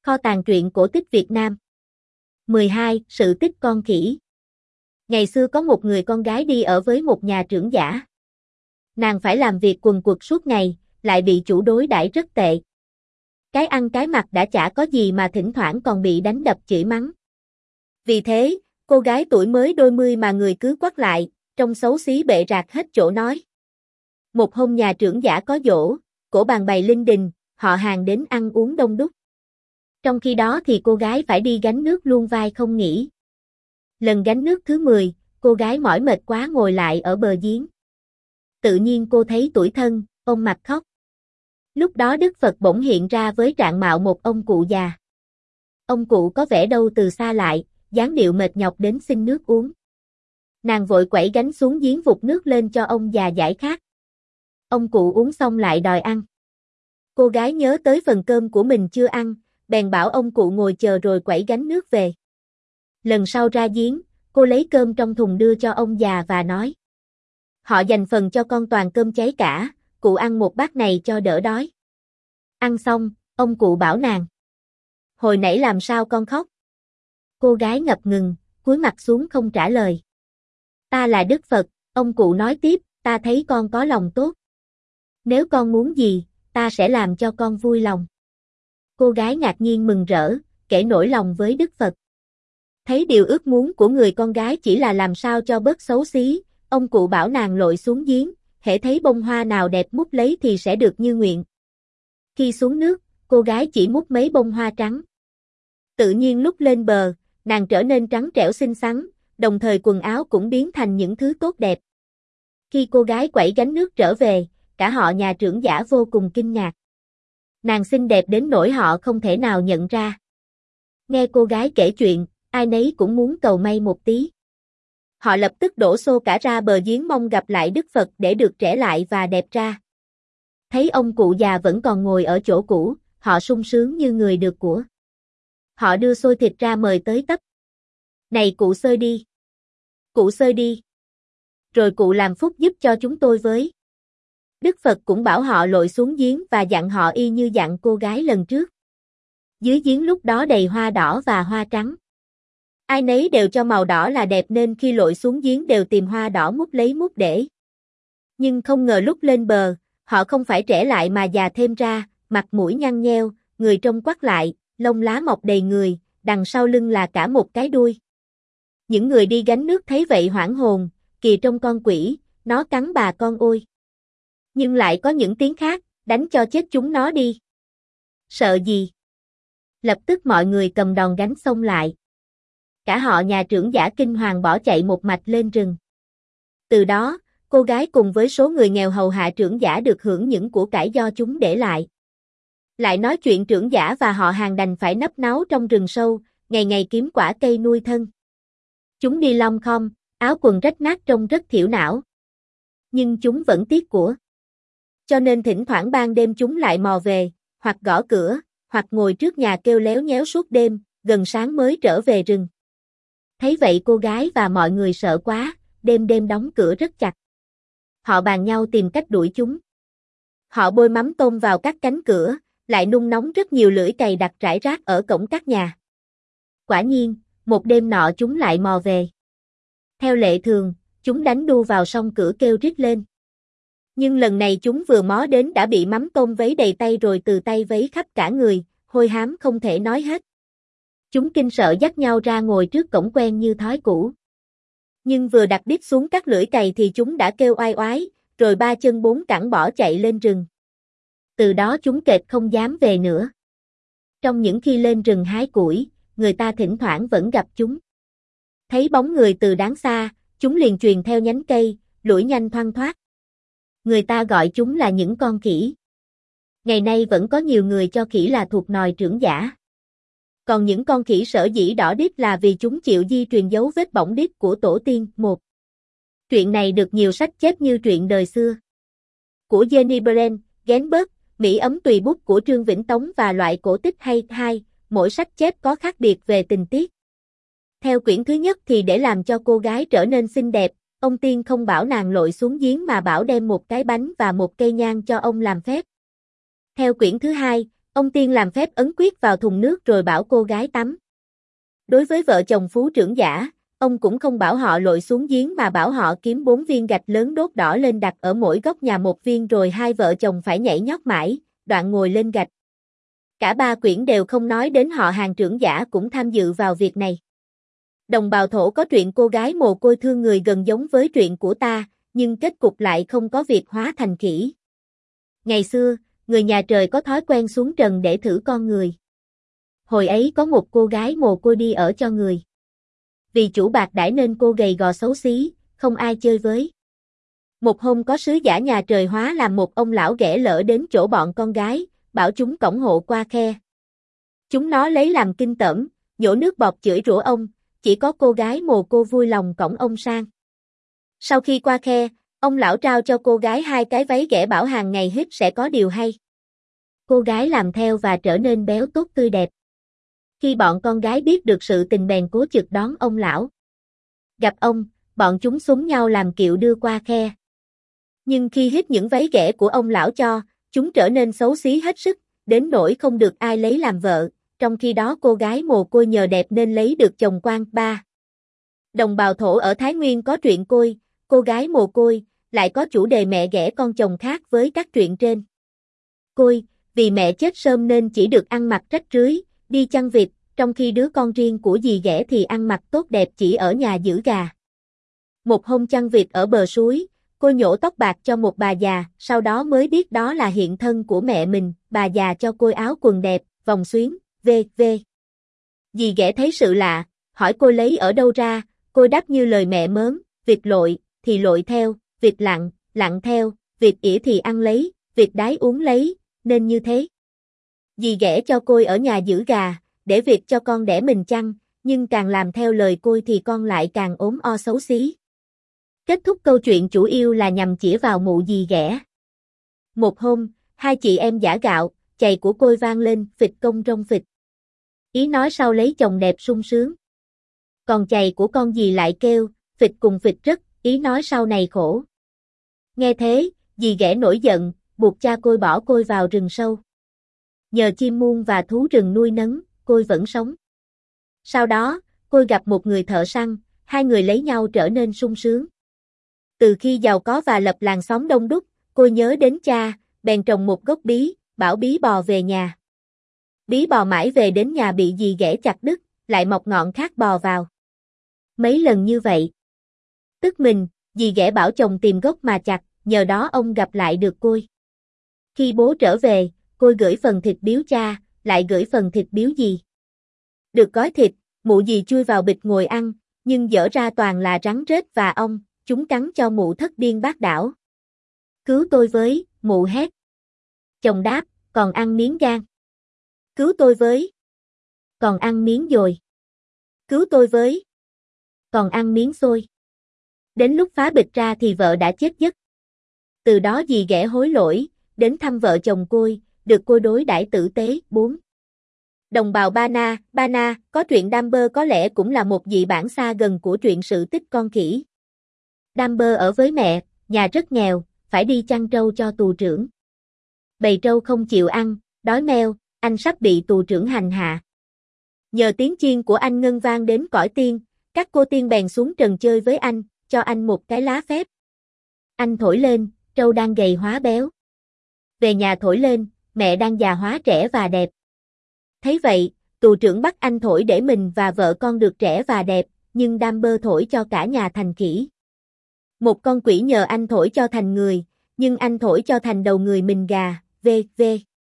Kho tàng truyện cổ tích Việt Nam. 12. Sự tích con khỉ. Ngày xưa có một người con gái đi ở với một nhà trưởng giả. Nàng phải làm việc quần quật suốt ngày, lại bị chủ đối đãi rất tệ. Cái ăn cái mặc đã chả có gì mà thỉnh thoảng còn bị đánh đập chửi mắng. Vì thế, cô gái tuổi mới đôi mươi mà người cứ quát lại, trông xấu xí bệ rạc hết chỗ nói. Một hôm nhà trưởng giả có giỗ, cổ bàn bày linh đình, họ hàng đến ăn uống đông đúc. Trong khi đó thì cô gái phải đi gánh nước luôn vai không nghỉ. Lần gánh nước thứ 10, cô gái mỏi mệt quá ngồi lại ở bờ giếng. Tự nhiên cô thấy tủi thân, ôm mặt khóc. Lúc đó Đức Phật bỗng hiện ra với trạng mạo một ông cụ già. Ông cụ có vẻ đâu từ xa lại, dáng điệu mệt nhọc đến xin nước uống. Nàng vội quẩy gánh xuống giếng vụt nước lên cho ông già giải khát. Ông cụ uống xong lại đòi ăn. Cô gái nhớ tới phần cơm của mình chưa ăn, bèn bảo ông cụ ngồi chờ rồi quẩy gánh nước về. Lần sau ra giếng, cô lấy cơm trong thùng đưa cho ông già và nói: họ dành phần cho con toàn cơm cháy cả, cụ ăn một bát này cho đỡ đói. Ăn xong, ông cụ bảo nàng: hồi nãy làm sao con khóc? Cô gái ngập ngừng, cúi mặt xuống không trả lời. Ta là Đức Phật, ông cụ nói tiếp, ta thấy con có lòng tốt. Nếu con muốn gì, ta sẽ làm cho con vui lòng. Cô gái ngạc nhiên mừng rỡ, kể nỗi lòng với Đức Phật. Thấy điều ước muốn của người con gái chỉ là làm sao cho bớt xấu xí, ông cụ bảo nàng lội xuống giếng, hễ thấy bông hoa nào đẹp múc lấy thì sẽ được như nguyện. Khi xuống nước, cô gái chỉ múc mấy bông hoa trắng. Tự nhiên lúc lên bờ, nàng trở nên trắng trẻo xinh xắn, đồng thời quần áo cũng biến thành những thứ tốt đẹp. Khi cô gái quẩy gánh nước trở về, cả họ nhà trưởng giả vô cùng kinh ngạc. Nàng xinh đẹp đến nỗi họ không thể nào nhận ra. Nghe cô gái kể chuyện, ai nấy cũng muốn cầu may một tí. Họ lập tức đổ xô cả ra bờ giếng mong gặp lại Đức Phật để được trẻ lại và đẹp ra. Thấy ông cụ già vẫn còn ngồi ở chỗ cũ, họ sung sướng như người được của. Họ đưa xôi thịt ra mời tới tấp. Này cụ xơi đi. Cụ xơi đi. Rồi cụ làm phúc giúp cho chúng tôi với. Đức Phật cũng bảo họ lội xuống giếng và dặn họ y như dặn cô gái lần trước. Dưới giếng lúc đó đầy hoa đỏ và hoa trắng. Ai nấy đều cho màu đỏ là đẹp nên khi lội xuống giếng đều tìm hoa đỏ múc lấy múc để. Nhưng không ngờ lúc lên bờ, họ không phải trẻ lại mà già thêm ra, mặt mũi nhăn nheo, người trông quắt lại, lông lá mọc đầy người, đằng sau lưng là cả một cái đuôi. Những người đi gánh nước thấy vậy hoảng hồn, kìa trông con quỷ, nó cắn bà con ôi. Nhưng lại có những tiếng khác, đánh cho chết chúng nó đi. Sợ gì? Lập tức mọi người cầm đòn gánh xông lại. Cả họ nhà trưởng giả kinh hoàng bỏ chạy một mạch lên rừng. Từ đó, cô gái cùng với số người nghèo hầu hạ trưởng giả được hưởng những của cải do chúng để lại. Lại nói chuyện trưởng giả và họ hàng đành phải nấp náu trong rừng sâu, ngày ngày kiếm quả cây nuôi thân. Chúng đi lom khom, áo quần rách nát trông rất thiểu não. Nhưng chúng vẫn tiếc của. Cho nên thỉnh thoảng ban đêm chúng lại mò về, hoặc gõ cửa, hoặc ngồi trước nhà kêu léo nhéo suốt đêm, gần sáng mới trở về rừng. Thấy vậy cô gái và mọi người sợ quá, đêm đêm đóng cửa rất chặt. Họ bàn nhau tìm cách đuổi chúng. Họ bôi mắm tôm vào các cánh cửa, lại nung nóng rất nhiều lưỡi cày đặt rải rác ở cổng các nhà. Quả nhiên, một đêm nọ chúng lại mò về. Theo lệ thường, chúng đánh đu vào song cửa kêu rít lên. Nhưng lần này chúng vừa mó đến đã bị mắm tôm vấy đầy tay rồi từ tay vấy khắp cả người, hôi hám không thể nói hết. Chúng kinh sợ dắt nhau ra ngồi trước cổng quen như thói cũ. Nhưng vừa đặt đít xuống các lưỡi cày thì chúng đã kêu oai oái, rồi ba chân bốn cẳng bỏ chạy lên rừng. Từ đó chúng kệt không dám về nữa. Trong những khi lên rừng hái củi, người ta thỉnh thoảng vẫn gặp chúng. Thấy bóng người từ đáng xa, chúng liền truyền theo nhánh cây, lủi nhanh thoăn thoắt. Người ta gọi chúng là những con khỉ. Ngày nay vẫn có nhiều người cho khỉ là thuộc nòi trưởng giả. Còn những con khỉ sở dĩ đỏ đít là vì chúng chịu di truyền dấu vết bỏng đít của tổ tiên. 1. Truyện này được nhiều sách chép như truyện đời xưa của Jenny Brand, Genberg, Mỹ ấm tùy bút của Trương Vĩnh Tống và loại cổ tích hay. 2. Mỗi sách chép có khác biệt về tình tiết. Theo quyển thứ nhất thì để làm cho cô gái trở nên xinh đẹp, ông tiên không bảo nàng lội xuống giếng mà bảo đem một cái bánh và một cây nhang cho ông làm phép. Theo quyển thứ hai, Ông tiên làm phép ấn quyết vào thùng nước rồi bảo cô gái tắm. Đối với vợ chồng phú trưởng giả, ông cũng không bảo họ lội xuống giếng mà bảo họ kiếm 4 viên gạch lớn đốt đỏ lên đặt ở mỗi góc nhà một viên rồi hai vợ chồng phải nhảy nhót mãi, đoạn ngồi lên gạch. Cả ba quyển đều không nói đến họ hàng trưởng giả cũng tham dự vào việc này. Đồng bào thổ có truyện cô gái mồ côi thương người gần giống với truyện của ta, nhưng kết cục lại không có việc hóa thành khỉ. Ngày xưa, người nhà trời có thói quen xuống trần để thử con người. Hồi ấy có một cô gái mồ côi đi ở cho người. Vì chủ bạc đãi nên cô gầy gò xấu xí, không ai chơi với. Một hôm có sứ giả nhà trời hóa làm một ông lão ghẻ lỡ đến chỗ bọn con gái, bảo chúng cõng hộ qua khe. Chúng nó lấy làm kinh tởm, nhổ nước bọt chửi rủa ông, chỉ có cô gái mồ côi vui lòng cõng ông sang. Sau khi qua khe, ông lão trao cho cô gái 2 cái váy ghẻ bảo hàng ngày hít sẽ có điều hay. Cô gái làm theo và trở nên béo tốt tươi đẹp. Khi bọn con gái biết được sự tình bèn cố chực đón ông lão. Gặp ông, bọn chúng xúm nhau làm kiệu đưa qua khe. Nhưng khi hít những váy ghẻ của ông lão cho, chúng trở nên xấu xí hết sức, đến nỗi không được ai lấy làm vợ, trong khi đó cô gái mồ côi nhờ đẹp nên lấy được chồng quan. 3. Đồng bào thổ ở Thái Nguyên có truyện côi, cô gái mồ côi, lại có chủ đề mẹ ghẻ con chồng khác với các truyện trên. Côi, vì mẹ chết sớm nên chỉ được ăn mặc rách rưới, đi chăn vịt, trong khi đứa con riêng của dì ghẻ thì ăn mặc tốt đẹp chỉ ở nhà giữ gà. Một hôm chăn vịt ở bờ suối, cô nhổ tóc bạc cho một bà già, sau đó mới biết đó là hiện thân của mẹ mình, bà già cho cô áo quần đẹp, vòng xuyến, v.v. Dì ghẻ thấy sự lạ, hỏi cô lấy ở đâu ra, cô đáp như lời mẹ mớm, vịt lội, thì lội theo, vịt lặn, lặn theo, vịt ỉa thì ăn lấy, vịt đái uống lấy, nên như thế. Dì ghẻ cho côi ở nhà giữ gà, để vịt cho con đẻ mình chăn, nhưng càng làm theo lời côi thì con lại càng ốm o xấu xí. Kết thúc câu chuyện chủ yếu là nhằm chĩa vào mụ dì ghẻ. Một hôm, hai chị em giã gạo, chày của côi vang lên, phịch công rong phịch. Ý nói sau lấy chồng đẹp sung sướng. Còn chày của con dì lại kêu, phịch cùng phịch rất, ý nói sau này khổ. Nghe thế, dì ghẻ nổi giận, buộc cha côi bỏ côi vào rừng sâu. Nhờ chim muông và thú rừng nuôi nấng, côi vẫn sống. Sau đó, côi gặp một người thợ săn, hai người lấy nhau trở nên sung sướng. Từ khi giàu có và lập làng xóm đông đúc, côi nhớ đến cha, bèn trồng một gốc bí, bảo bí bò về nhà. Bí bò mãi về đến nhà bị dì ghẻ chặt đứt, lại mọc ngọn khác bò vào. Mấy lần như vậy. Tức mình, dì ghẻ bảo chồng tìm gốc mà chặt, nhờ đó ông gặp lại được côi. Khi bố trở về, côi gửi phần thịt biếu cha, lại gửi phần thịt biếu dì. Được gói thịt, mụ dì chui vào bịch ngồi ăn, nhưng dở ra toàn là rắn rết và ong, chúng cắn cho mụ thất điên bát đảo. Cứu tôi với, mụ hét. Chồng đáp, còn ăn miếng gan. Cứu tôi với. Còn ăn miếng dồi. Cứu tôi với. Còn ăn miếng xôi. Đến lúc phá bịch ra thì vợ đã chết giấc. Từ đó dì ghẻ hối lỗi, đến thăm vợ chồng côi, được côi đối đãi tử tế. 4. Đồng bào Ba Na, có truyện Đam Bơ có lẽ cũng là một dị bản xa gần của truyện sự tích con khỉ. Đam Bơ ở với mẹ, nhà rất nghèo, phải đi chăn trâu cho tù trưởng. Bầy trâu không chịu ăn, đói meo, anh sắp bị tù trưởng hành hạ. Nhờ tiếng chiên của anh ngân vang đến cõi tiên, các cô tiên bèn xuống trần chơi với anh, cho anh một cái lá phép. Anh thổi lên, trâu đang gầy hóa béo. Về nhà thổi lên, mẹ đang già hóa trẻ và đẹp. Thấy vậy, tù trưởng bắt anh thổi để mình và vợ con được trẻ và đẹp, nhưng Đam Bơ thổi cho cả nhà thành khỉ. Một con quỷ nhờ anh thổi cho thành người, nhưng anh thổi cho thành đầu người mình gà, v.v.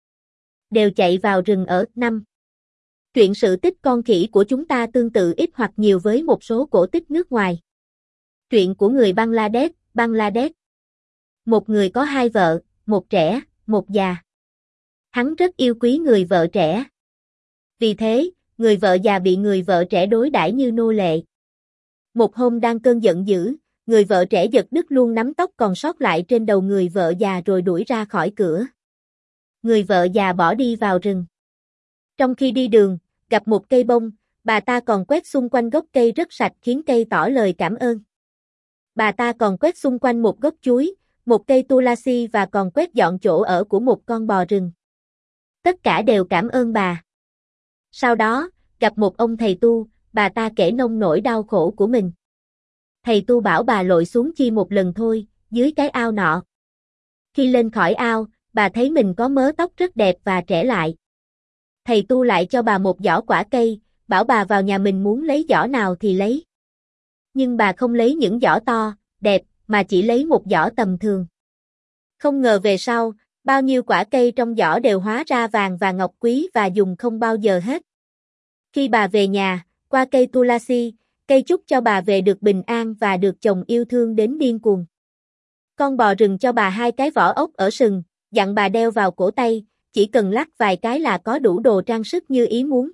Đều chạy vào rừng ở. 5. Truyện sự tích con khỉ của chúng ta tương tự ít hoặc nhiều với một số cổ tích nước ngoài. Truyện của người Bangladesh. Một người có 2 vợ, một trẻ, một già. Hắn rất yêu quý người vợ trẻ. Vì thế, người vợ già bị người vợ trẻ đối đãi như nô lệ. Một hôm đang cơn giận dữ, người vợ trẻ giật đứt luôn nắm tóc còn sót lại trên đầu người vợ già rồi đuổi ra khỏi cửa. Người vợ già bỏ đi vào rừng. Trong khi đi đường, gặp một cây bông, bà ta còn quét xung quanh gốc cây rất sạch khiến cây tỏ lời cảm ơn. Bà ta còn quét xung quanh một gốc chuối, một cây tulasi và còn quét dọn chỗ ở của một con bò rừng. Tất cả đều cảm ơn bà. Sau đó, gặp một ông thầy tu, bà ta kể nông nỗi đau khổ của mình. Thầy tu bảo bà lội xuống chi một lần thôi, dưới cái ao nọ. Khi lên khỏi ao, bà thấy mình có mớ tóc rất đẹp và trẻ lại. Thầy tu lại cho bà một giỏ quả cây, bảo bà vào nhà mình muốn lấy giỏ nào thì lấy. Nhưng bà không lấy những giỏ to, đẹp, mà chỉ lấy một giỏ tầm thường. Không ngờ về sau, bao nhiêu quả cây trong giỏ đều hóa ra vàng và ngọc quý và dùng không bao giờ hết. Khi bà về nhà, qua cây Tulasi, cây chúc cho bà về được bình an và được chồng yêu thương đến điên cuồng. Con bò rừng cho bà 2 cái vỏ ốc ở sừng, dặn bà đeo vào cổ tay, chỉ cần lắc vài cái là có đủ đồ trang sức như ý muốn.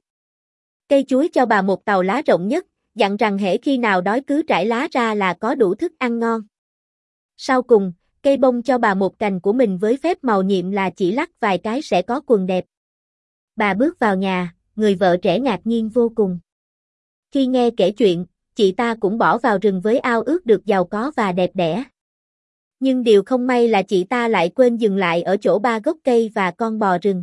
Cây chuối cho bà một tàu lá rộng nhất, dặn rằng hễ khi nào đói cứ trải lá ra là có đủ thức ăn ngon. Sau cùng, cây bông cho bà một cành của mình với phép màu nhiệm là chỉ lắc vài cái sẽ có quần đẹp. Bà bước vào nhà, người vợ trẻ ngạc nhiên vô cùng. Khi nghe kể chuyện, chị ta cũng bỏ vào rừng với ao ước được giàu có và đẹp đẽ. Nhưng điều không may là chị ta lại quên dừng lại ở chỗ 3 gốc cây và con bò rừng.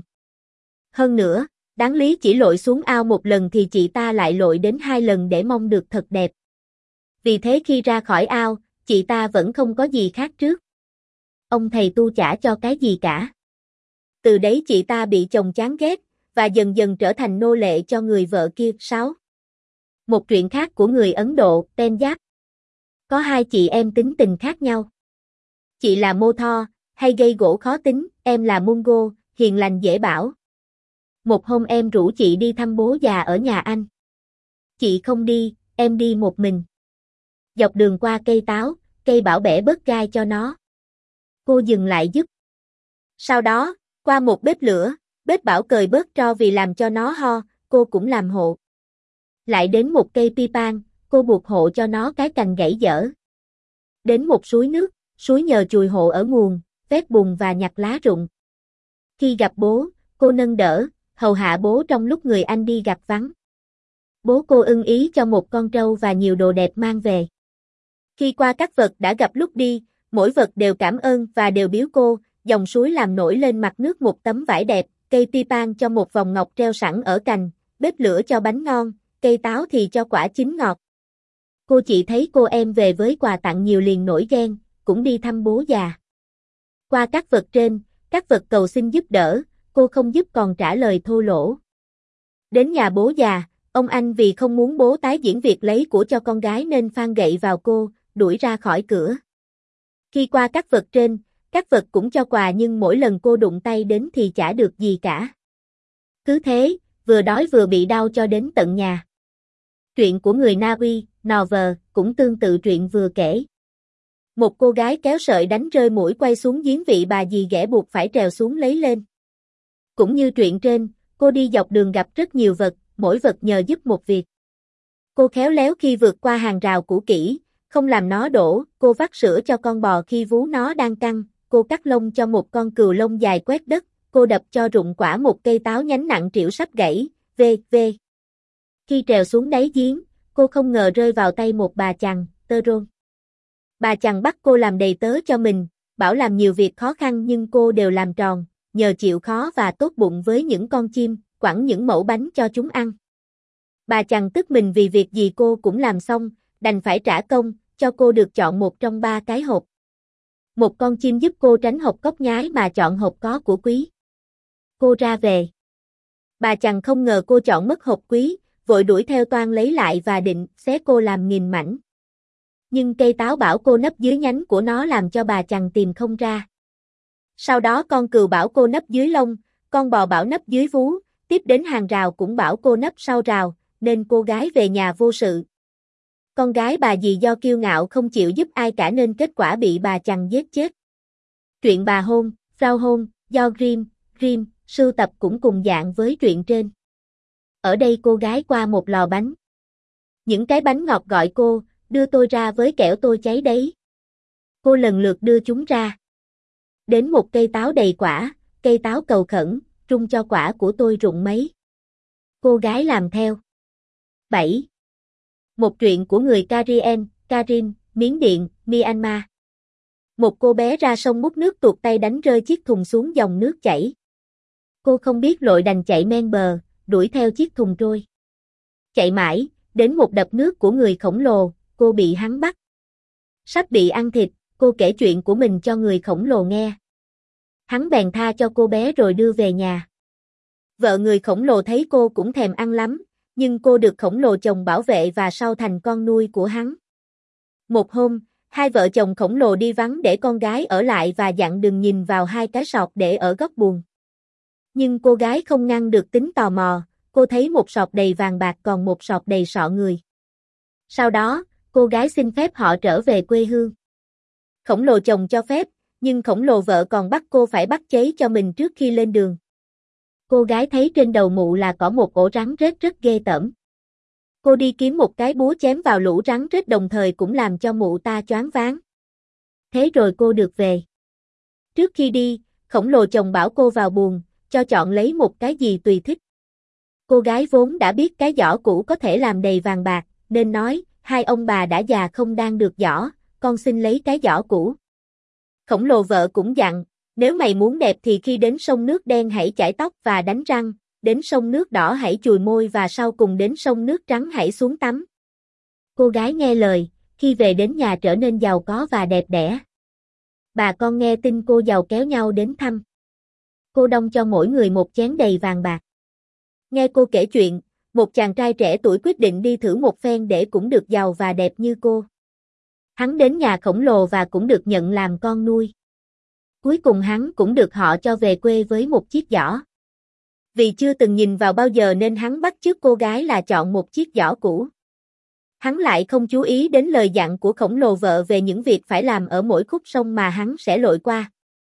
Hơn nữa, đáng lý chỉ lội xuống ao một lần thì chị ta lại lội đến 2 lần để mong được thật đẹp. Vì thế khi ra khỏi ao, chị ta vẫn không có gì khác trước. Ông thầy tu chả cho cái gì cả. Từ đấy chị ta bị chồng chán ghét, và dần dần trở thành nô lệ cho người vợ kia. 6. Một truyện khác của người Ấn Độ, Punjab. Có 2 chị em tính tình khác nhau. Chị là Mô Tho, hay gây gổ khó tính, em là Mungo, hiền lành dễ bảo. Một hôm em rủ chị đi thăm bố già ở nhà anh. Chị không đi, em đi một mình. Dọc đường qua cây táo, cây bảo bẻ bớt gai cho nó. Cô dừng lại giúp. Sau đó, qua một bếp lửa, bếp bảo cời bớt tro vì làm cho nó ho, cô cũng làm hộ. Lại đến một cây pipan, cô buộc hộ cho nó cái cành gãy dở. Đến một suối nước, suối nhờ chùi hộ ở nguồn, vét bùn và nhặt lá rụng. Khi gặp bố, cô nâng đỡ, hầu hạ bố trong lúc người anh đi gặp vắng. Bố cô ưng ý cho một con trâu và nhiều đồ đẹp mang về. Khi qua các vật đã gặp lúc đi, mỗi vật đều cảm ơn và đều biếu cô, dòng suối làm nổi lên mặt nước một tấm vải đẹp, cây pipan cho một vòng ngọc treo sẵn ở cành, bếp lửa cho bánh ngon, cây táo thì cho quả chín ngọt. Cô chị thấy cô em về với quà tặng nhiều liền nổi ghen, cũng đi thăm bố già. Qua các vật trên, các vật cầu xin giúp đỡ, cô không giúp còn trả lời thô lỗ. Đến nhà bố già, ông anh vì không muốn bố tái diễn việc lấy của cho con gái nên phang gậy vào cô, đuổi ra khỏi cửa. Khi qua các vật trên, các vật cũng cho quà nhưng mỗi lần cô đụng tay đến thì chả được gì cả. Cứ thế, vừa đói vừa bị đau cho đến tận nhà. Truyện của người Na Uy, Novel, cũng tương tự truyện vừa kể. Một cô gái kéo sợi đánh rơi mũi quay xuống giếng vị bà dì ghẻ buộc phải trèo xuống lấy lên. Cũng như truyện trên, cô đi dọc đường gặp rất nhiều vật, mỗi vật nhờ giúp một việc. Cô khéo léo khi vượt qua hàng rào cũ kỹ, không làm nó đổ, cô vắt sữa cho con bò khi vú nó đang căng, cô cắt lông cho một con cừu lông dài quét đất, cô đập cho rụng quả một cây táo nhánh nặng trĩu sắp gãy, v.v. Khi trèo xuống đáy giếng, cô không ngờ rơi vào tay một bà chằn, tơ rôn. Bà chằn bắt cô làm đầy tớ cho mình, bảo làm nhiều việc khó khăn nhưng cô đều làm tròn, nhờ chịu khó và tốt bụng với những con chim, quẳng những mẩu bánh cho chúng ăn. Bà chằn tức mình vì việc gì cô cũng làm xong, đành phải trả công, cho cô được chọn một trong 3 cái hộp. Một con chim giúp cô tránh hộp cóc nhái mà chọn hộp có của quý. Cô ra về. Bà chằn không ngờ cô chọn mất hộp quý, vội đuổi theo toan lấy lại và định xé cô làm nghìn mảnh. Nhưng cây táo bảo cô nấp dưới nhánh của nó làm cho bà chằn tìm không ra. Sau đó con cừu bảo cô nấp dưới lông, con bò bảo nấp dưới vú, tiếp đến hàng rào cũng bảo cô nấp sau rào, nên cô gái về nhà vô sự. Con gái bà dì do kiêu ngạo không chịu giúp ai cả nên kết quả bị bà chằn giết chết. Truyện bà hôn, Frau hôn, do Grimm, sưu tập cũng cùng dạng với truyện trên. Ở đây cô gái qua một lò bánh. Những cái bánh ngọt gọi cô, đưa tôi ra với kẻo tôi cháy đấy. Cô lần lượt đưa chúng ra. Đến một cây táo đầy quả, cây táo cầu khẩn, rung cho quả của tôi rụng mấy. Cô gái làm theo. 7. Một truyện của người Karin, Miến Điện, Myanmar. Một cô bé ra sông múc nước tuột tay đánh rơi chiếc thùng xuống dòng nước chảy. Cô không biết lội đành chạy men bờ, đuổi theo chiếc thùng trôi. Chạy mãi, đến một đập nước của người khổng lồ, cô bị hắn bắt. Sắp bị ăn thịt, cô kể chuyện của mình cho người khổng lồ nghe. Hắn bèn tha cho cô bé rồi đưa về nhà. Vợ người khổng lồ thấy cô cũng thèm ăn lắm, nhưng cô được khổng lồ chồng bảo vệ và sau thành con nuôi của hắn. Một hôm, hai vợ chồng khổng lồ đi vắng để con gái ở lại và dặn đừng nhìn vào hai cái sọt để ở góc buồng. Nhưng cô gái không ngăn được tính tò mò, cô thấy một sọt đầy vàng bạc còn một sọt đầy sọ người. Sau đó, cô gái xin phép họ trở về quê hương. Khổng lồ chồng cho phép, nhưng khổng lồ vợ còn bắt cô phải bắt cháy cho mình trước khi lên đường. Cô gái thấy trên đầu mụ là có một ổ rắn rết rất ghê tởm. Cô đi kiếm một cái búa chém vào lũ rắn rết đồng thời cũng làm cho mụ ta choáng váng. Thế rồi cô được về. Trước khi đi, khổng lồ chồng bảo cô vào buồng, cho chọn lấy một cái gì tùy thích. Cô gái vốn đã biết cái giỏ cũ có thể làm đầy vàng bạc, nên nói, hai ông bà đã già không đang được giỏ, con xin lấy cái giỏ cũ. Khổng lồ vợ cũng dặn, nếu mày muốn đẹp thì khi đến sông nước đen hãy chải tóc và đánh răng, đến sông nước đỏ hãy chùi môi và sau cùng đến sông nước trắng hãy xuống tắm. Cô gái nghe lời, khi về đến nhà trở nên giàu có và đẹp đẽ. Bà con nghe tin cô giàu kéo nhau đến thăm. Cô đong cho mỗi người một chén đầy vàng bạc. Nghe cô kể chuyện, một chàng trai trẻ tuổi quyết định đi thử một phen để cũng được giàu và đẹp như cô. Hắn đến nhà khổng lồ và cũng được nhận làm con nuôi. Cuối cùng hắn cũng được họ cho về quê với một chiếc giỏ. Vì chưa từng nhìn vào bao giờ nên hắn bắt chước cô gái là chọn một chiếc giỏ cũ. Hắn lại không chú ý đến lời dặn của khổng lồ vợ về những việc phải làm ở mỗi khúc sông mà hắn sẽ lội qua.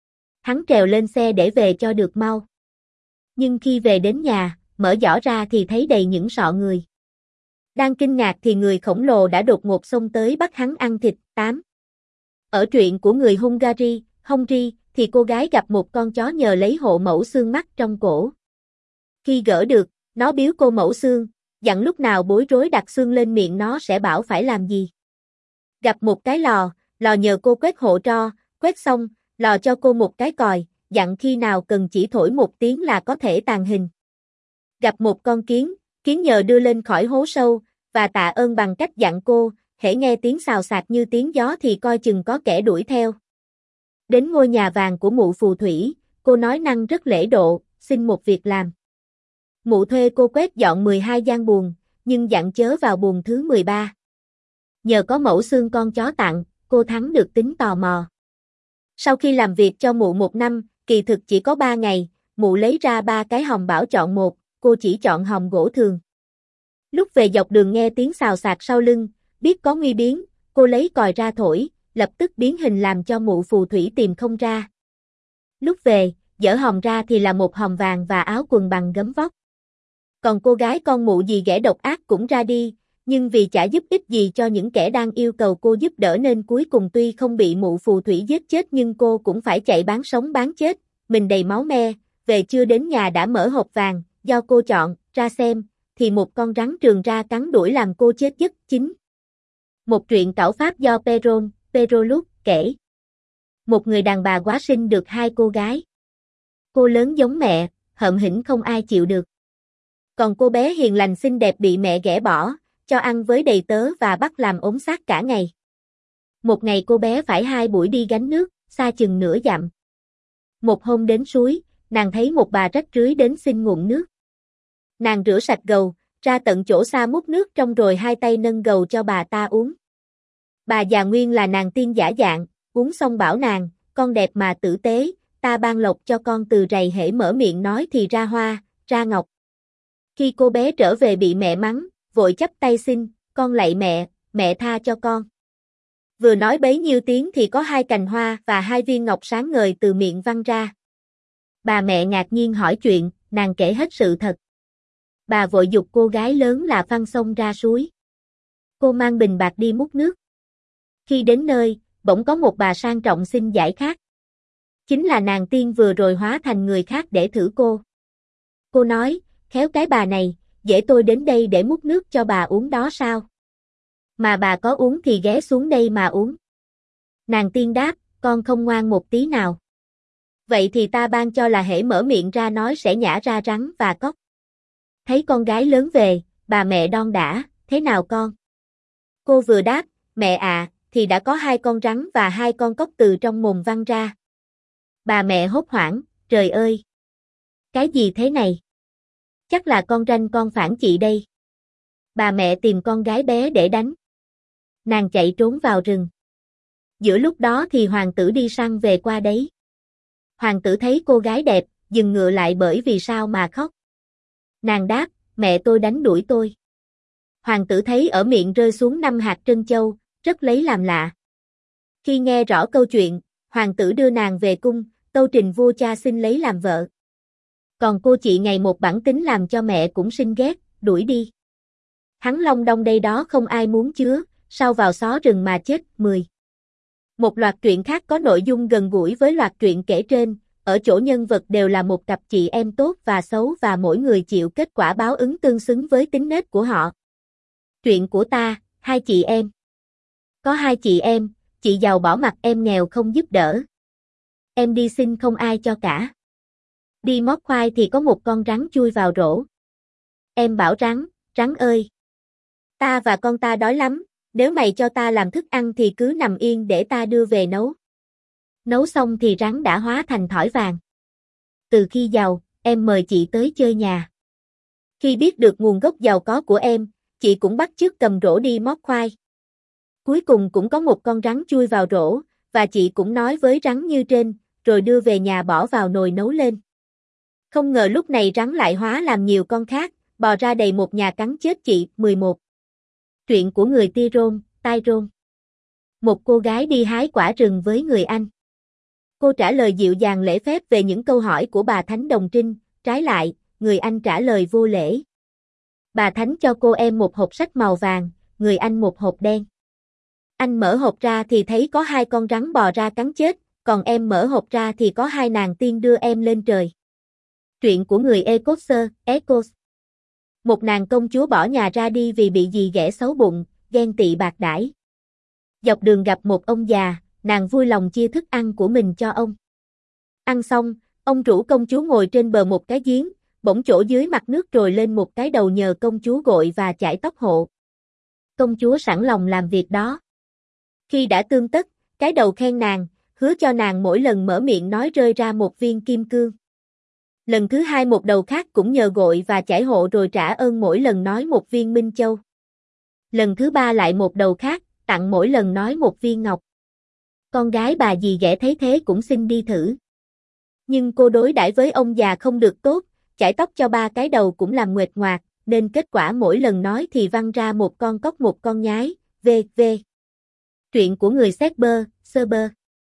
Hắn trèo lên xe để về cho được mau. Nhưng khi về đến nhà, mở giỏ ra thì thấy đầy những sọ người. Đang kinh ngạc thì người khổng lồ đã đột ngột xông tới bắt hắn ăn thịt. 8. Ở truyện của người Hungary, thì cô gái gặp một con chó nhờ lấy hộ mẫu xương mắt trong cổ. Khi gỡ được, nó biếu cô mẫu xương, dặn lúc nào bối rối đặt xương lên miệng nó sẽ bảo phải làm gì. Gặp một cái lò nhờ cô quét hộ tro, quét xong, lò cho cô một cái còi, dặn khi nào cần chỉ thổi một tiếng là có thể tàn hình. Gặp một con kiến nhờ đưa lên khỏi hố sâu, và tạ ơn bằng cách dặn cô, hễ nghe tiếng xào xạc như tiếng gió thì coi chừng có kẻ đuổi theo. Đến ngôi nhà vàng của mụ phù thủy, cô nói năng rất lễ độ, xin một việc làm. Mụ thuê cô quét dọn 12 gian buồng, nhưng dặn chớ vào buồng thứ 13. Nhờ có mẫu xương con chó tặng, cô thắng được tính tò mò. Sau khi làm việc cho mụ 1 năm, kỳ thực chỉ có 3 ngày, mụ lấy ra 3 cái hòm bảo chọn một, cô chỉ chọn hòm gỗ thường. Lúc về dọc đường nghe tiếng xào xạc sau lưng, biết có nguy biến, cô lấy còi ra thổi, lập tức biến hình làm cho mụ phù thủy tìm không ra. Lúc về, dỡ hòm ra thì là một hòm vàng và áo quần bằng gấm vóc. Còn cô gái con mụ dì ghẻ độc ác cũng ra đi, nhưng vì chả giúp ích gì cho những kẻ đang yêu cầu cô giúp đỡ nên cuối cùng tuy không bị mụ phù thủy giết chết nhưng cô cũng phải chạy bán sống bán chết, mình đầy máu me, về chưa đến nhà đã mở hộp vàng, do cô chọn, ra xem, thì một con rắn trường ra cắn đuổi làm cô chết giấc. 9. Một truyện cẩu Pháp do Perrault kể. Một người đàn bà quá sinh được 2 cô gái. Cô lớn giống mẹ, hợm hĩnh không ai chịu được. Còn cô bé hiền lành xinh đẹp bị mẹ ghẻ bỏ, cho ăn với đầy tớ và bắt làm ốm xác cả ngày. Một ngày cô bé phải 2 buổi đi gánh nước, xa chừng nửa dặm. Một hôm đến suối, nàng thấy một bà rách rưới đến xin nguồn nước. Nàng rửa sạch gầu, ra tận chỗ xa múc nước trong rồi 2 tay nâng gầu cho bà ta uống. Bà già nguyên là nàng tiên giả dạng, uống xong bảo nàng, con đẹp mà tử tế, ta ban lộc cho con từ rày hễ mở miệng nói thì ra hoa, ra ngọc. Khi cô bé trở về bị mẹ mắng, vội chắp tay xin, con lạy mẹ tha cho con. Vừa nói bấy nhiêu tiếng thì có 2 cành hoa và 2 viên ngọc sáng ngời từ miệng văng ra. Bà mẹ ngạc nhiên hỏi chuyện, nàng kể hết sự thật. Bà vội giục cô gái lớn là phăng sông ra suối. Cô mang bình bạc đi múc nước. Khi đến nơi, bỗng có một bà sang trọng xin giải khát. Chính là nàng tiên vừa rồi hóa thành người khác để thử cô. Cô nói, khéo cái bà này, dễ tôi đến đây để múc nước cho bà uống đó sao? Mà bà có uống thì ghé xuống đây mà uống. Nàng tiên đáp, con không ngoan một tí nào. Vậy thì ta ban cho là hễ mở miệng ra nói sẽ nhả ra rắn và cóc. Thấy con gái lớn về, bà mẹ đon đả, thế nào con? Cô vừa đáp, mẹ à, thì đã có 2 con rắn và 2 con cóc từ trong mồm văng ra. Bà mẹ hốt hoảng, trời ơi! Cái gì thế này? Chắc là con ranh con phản chị đây. Bà mẹ tìm con gái bé để đánh. Nàng chạy trốn vào rừng. Giữa lúc đó thì hoàng tử đi săn về qua đấy. Hoàng tử thấy cô gái đẹp, dừng ngựa lại bởi vì sao mà khóc. Nàng đáp, mẹ tôi đánh đuổi tôi. Hoàng tử thấy ở miệng rơi xuống 5 hạt trân châu, rất lấy làm lạ. Khi nghe rõ câu chuyện, hoàng tử đưa nàng về cung, tâu trình vua cha xin lấy làm vợ. Còn cô chị ngày một bản tính làm cho mẹ cũng sinh ghét, đuổi đi. Hắn long đong đây đó không ai muốn chứa, sao vào xó rừng mà chết. 10. Một loạt truyện khác có nội dung gần gũi với loạt truyện kể trên, ở chỗ nhân vật đều là một cặp chị em tốt và xấu và mỗi người chịu kết quả báo ứng tương xứng với tính nết của họ. Truyện của ta, 2 chị em. Có 2 chị em, chị giàu bỏ mặc em nghèo không giúp đỡ. Em đi xin không ai cho cả. Đi mót khoai thì có một con rắn chui vào rổ. Em bảo rắn ơi! Ta và con ta đói lắm, nếu mày cho ta làm thức ăn thì cứ nằm yên để ta đưa về nấu. Nấu xong thì rắn đã hóa thành thỏi vàng. Từ khi giàu, em mời chị tới chơi nhà. Khi biết được nguồn gốc giàu có của em, chị cũng bắt chước cầm rổ đi mót khoai. Cuối cùng cũng có một con rắn chui vào rổ, và chị cũng nói với rắn như trên, rồi đưa về nhà bỏ vào nồi nấu lên. Không ngờ lúc này rắn lại hóa làm nhiều con khác, bò ra đầy một nhà cắn chết chị. 11. Truyện của người Tyrone. Một cô gái đi hái quả rừng với người anh. Cô trả lời dịu dàng lễ phép về những câu hỏi của bà Thánh Đồng Trinh, trái lại, người anh trả lời vô lễ. Bà Thánh cho cô em một hộp sách màu vàng, người anh một hộp đen. Anh mở hộp ra thì thấy có 2 con rắn bò ra cắn chết, còn em mở hộp ra thì có 2 nàng tiên đưa em lên trời. Truyện của người Ecos. Một nàng công chúa bỏ nhà ra đi vì bị dì ghẻ xấu bụng, ghen tị bạc đãi. Dọc đường gặp một ông già, nàng vui lòng chia thức ăn của mình cho ông. Ăn xong, ông rủ công chúa ngồi trên bờ một cái giếng, bỗng chỗ dưới mặt nước trồi lên một cái đầu nhờ công chúa gội và chải tóc hộ. Công chúa sẵn lòng làm việc đó. Khi đã tương tất, cái đầu khen nàng, hứa cho nàng mỗi lần mở miệng nói rơi ra một viên kim cương. Lần thứ 2 một đầu khác cũng nhờ gội và chải hộ rồi trả ơn mỗi lần nói một viên minh châu. Lần thứ 3 lại một đầu khác, tặng mỗi lần nói một viên ngọc. Con gái bà dì ghẻ thấy thế cũng xin đi thử. Nhưng cô đối đãi với ông già không được tốt, chải tóc cho 3 cái đầu cũng làm nguệch ngoạc, nên kết quả mỗi lần nói thì văng ra một con cóc một con nhái, v.v. Truyện của người Serber.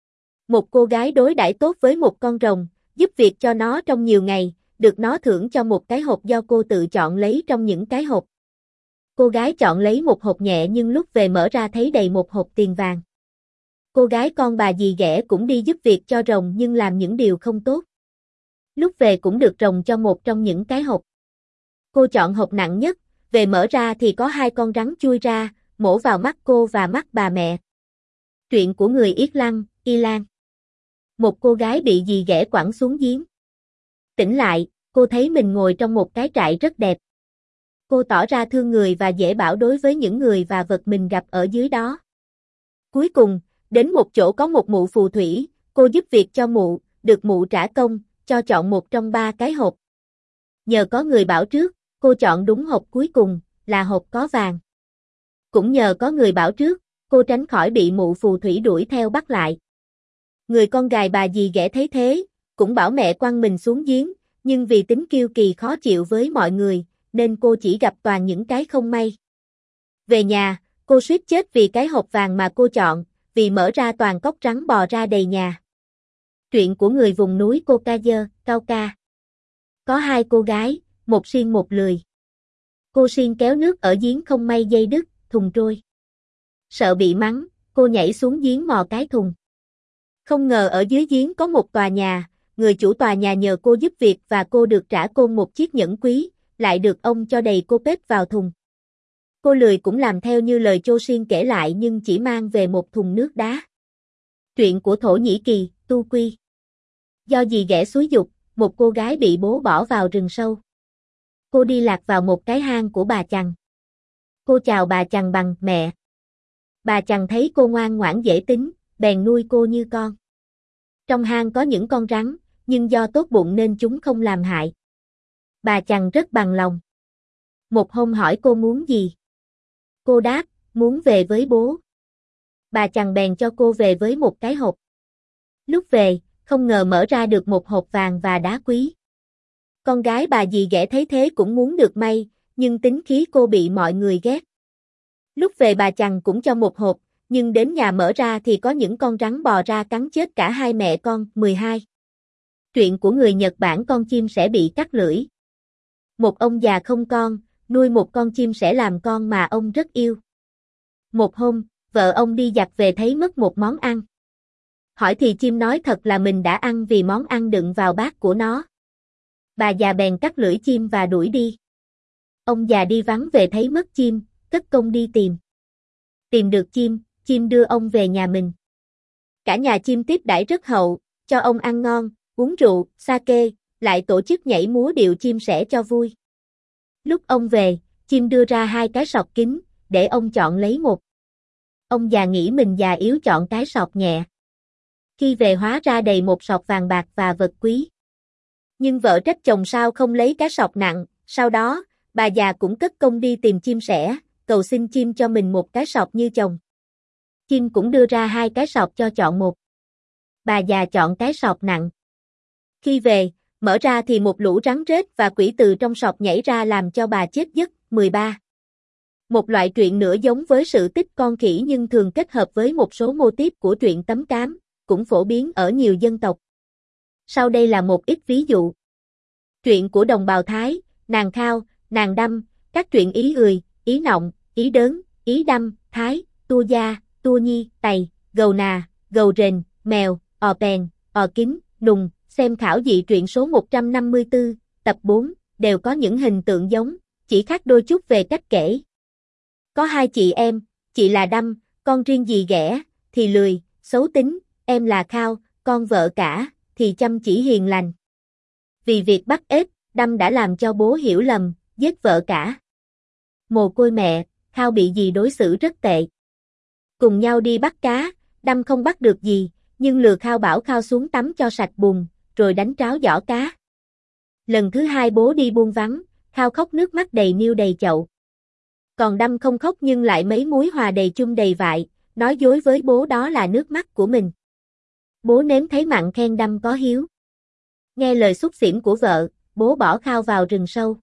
Một cô gái đối đãi tốt với một con rồng, giúp việc cho nó trong nhiều ngày, được nó thưởng cho một cái hộp do cô tự chọn lấy trong những cái hộp. Cô gái chọn lấy một hộp nhẹ nhưng lúc về mở ra thấy đầy một hộp tiền vàng. Cô gái con bà dì ghẻ cũng đi giúp việc cho rồng nhưng làm những điều không tốt. Lúc về cũng được rồng cho một trong những cái hộp. Cô chọn hộp nặng nhất, về mở ra thì có 2 con rắn chui ra, mổ vào mắt cô và mắt bà mẹ. Truyện của người Ilan. Một cô gái bị dì ghẻ quẳng xuống giếng. Tỉnh lại, cô thấy mình ngồi trong một cái trại rất đẹp. Cô tỏ ra thương người và dễ bảo đối với những người và vật mình gặp ở dưới đó. Cuối cùng, đến một chỗ có một mụ phù thủy, cô giúp việc cho mụ, được mụ trả công, cho chọn một trong 3 cái hộp. Nhờ có người bảo trước, cô chọn đúng hộp cuối cùng, là hộp có vàng. Cũng nhờ có người bảo trước, cô tránh khỏi bị mụ phù thủy đuổi theo bắt lại. Người con gái bà dì ghẻ thấy thế, cũng bảo mẹ quăng mình xuống giếng, nhưng vì tính kiêu kỳ khó chịu với mọi người, nên cô chỉ gặp toàn những cái không may. Về nhà, cô suýt chết vì cái hộp vàng mà cô chọn, vì mở ra toàn cóc rắn bò ra đầy nhà. Truyện của người vùng núi Cauca. Có 2 cô gái, một siêng một lười. Cô siêng kéo nước ở giếng không may dây đứt, thùng trôi. Sợ bị mắng, cô nhảy xuống giếng mò cái thùng. Không ngờ ở dưới giếng có một tòa nhà, người chủ tòa nhà nhờ cô giúp việc và cô được trả côn một chiếc nhẫn quý, lại được ông cho đầy cô pết vào thùng. Cô lười cũng làm theo như lời Chô Siên kể lại nhưng chỉ mang về một thùng nước đá. Truyện của Thổ Nhĩ Kỳ, Tu Quy. Do dì ghẻ xúi giục, một cô gái bị bố bỏ vào rừng sâu. Cô đi lạc vào một cái hang của bà Chằn. Cô chào bà Chằn bằng mẹ. Bà Chằn thấy cô ngoan ngoãn dễ tính, bèn nuôi cô như con. Trong hang có những con rắn, nhưng do tốt bụng nên chúng không làm hại. Bà Chằn rất bằng lòng. Một hôm hỏi cô muốn gì. Cô đáp, muốn về với bố. Bà Chằn bèn cho cô về với một cái hộp. Lúc về, không ngờ mở ra được một hộp vàng và đá quý. Con gái bà dì ghẻ thấy thế cũng muốn được may, nhưng tính khí cô bị mọi người ghét. Lúc về bà Chằn cũng cho một hộp, nhưng đến nhà mở ra thì có những con rắn bò ra cắn chết cả hai mẹ con. 12. Truyện của người Nhật Bản. Con chim sẻ bị cắt lưỡi. Một ông già không con, nuôi một con chim sẻ làm con mà ông rất yêu. Một hôm, vợ ông đi giặt về thấy mất một món ăn. Hỏi thì chim nói thật là mình đã ăn vì món ăn đựng vào bát của nó. Bà già bèn cắt lưỡi chim và đuổi đi. Ông già đi vắng về thấy mất chim, cất công đi tìm. Tìm được chim đưa ông về nhà mình. Cả nhà chim tiếp đãi rất hậu, cho ông ăn ngon, uống rượu, sake, lại tổ chức nhảy múa điệu chim sẻ cho vui. Lúc ông về, chim đưa ra hai cái sọt kín, để ông chọn lấy một. Ông già nghĩ mình già yếu chọn cái sọt nhẹ. Khi về hóa ra đầy một sọt vàng bạc và vật quý. Nhưng vợ trách chồng sao không lấy cái sọt nặng, sau đó, bà già cũng cất công đi tìm chim sẻ, cầu xin chim cho mình một cái sọt như chồng. Chim cũng đưa ra hai cái sọt cho chọn một. Bà già chọn cái sọt nặng. Khi về, mở ra thì một lũ rắn rết và quỷ từ trong sọt nhảy ra làm cho bà chết giấc. 13. Một loại truyện nữa giống với sự tích con khỉ nhưng thường kết hợp với một số mô típ của truyện tấm cám, cũng phổ biến ở nhiều dân tộc. Sau đây là một ít ví dụ. Truyện của đồng bào Thái, nàng khao, nàng đâm, các truyện Ý Ười, Ý Nọng, Ý Đớn, Ý Đâm, Thái, Tua Gia, Tua Nhi, Tày, Gầu Nà, Gầu Rền, Mèo, Ò Pèn, Ò Kính, Nùng, xem khảo dị truyện số 154, tập 4, đều có những hình tượng giống, chỉ khác đôi chút về cách kể. Có hai chị em, chị là Đâm, con riêng dì ghẻ, thì lười, xấu tính, em là Khao, con vợ cả, thì chăm chỉ hiền lành. Vì việc bắt ếch, Đâm đã làm cho bố hiểu lầm, giết vợ cả. Mồ côi mẹ, Khao bị dì đối xử rất tệ. Cùng nhau đi bắt cá, Đâm không bắt được gì, nhưng lừa Khao bảo Khao xuống tắm cho sạch bùn, rồi đánh tráo giỏ cá. Lần thứ hai bố đi buôn vắng, Khao khóc nước mắt đầy niêu đầy chậu. Còn Đâm không khóc nhưng lại mấy múi hòa đầy chung đầy vại, nói dối với bố đó là nước mắt của mình. Bố nếm thấy mặn khen Đâm có hiếu. Nghe lời xúc xỉm của vợ, bố bỏ Khao vào rừng sâu.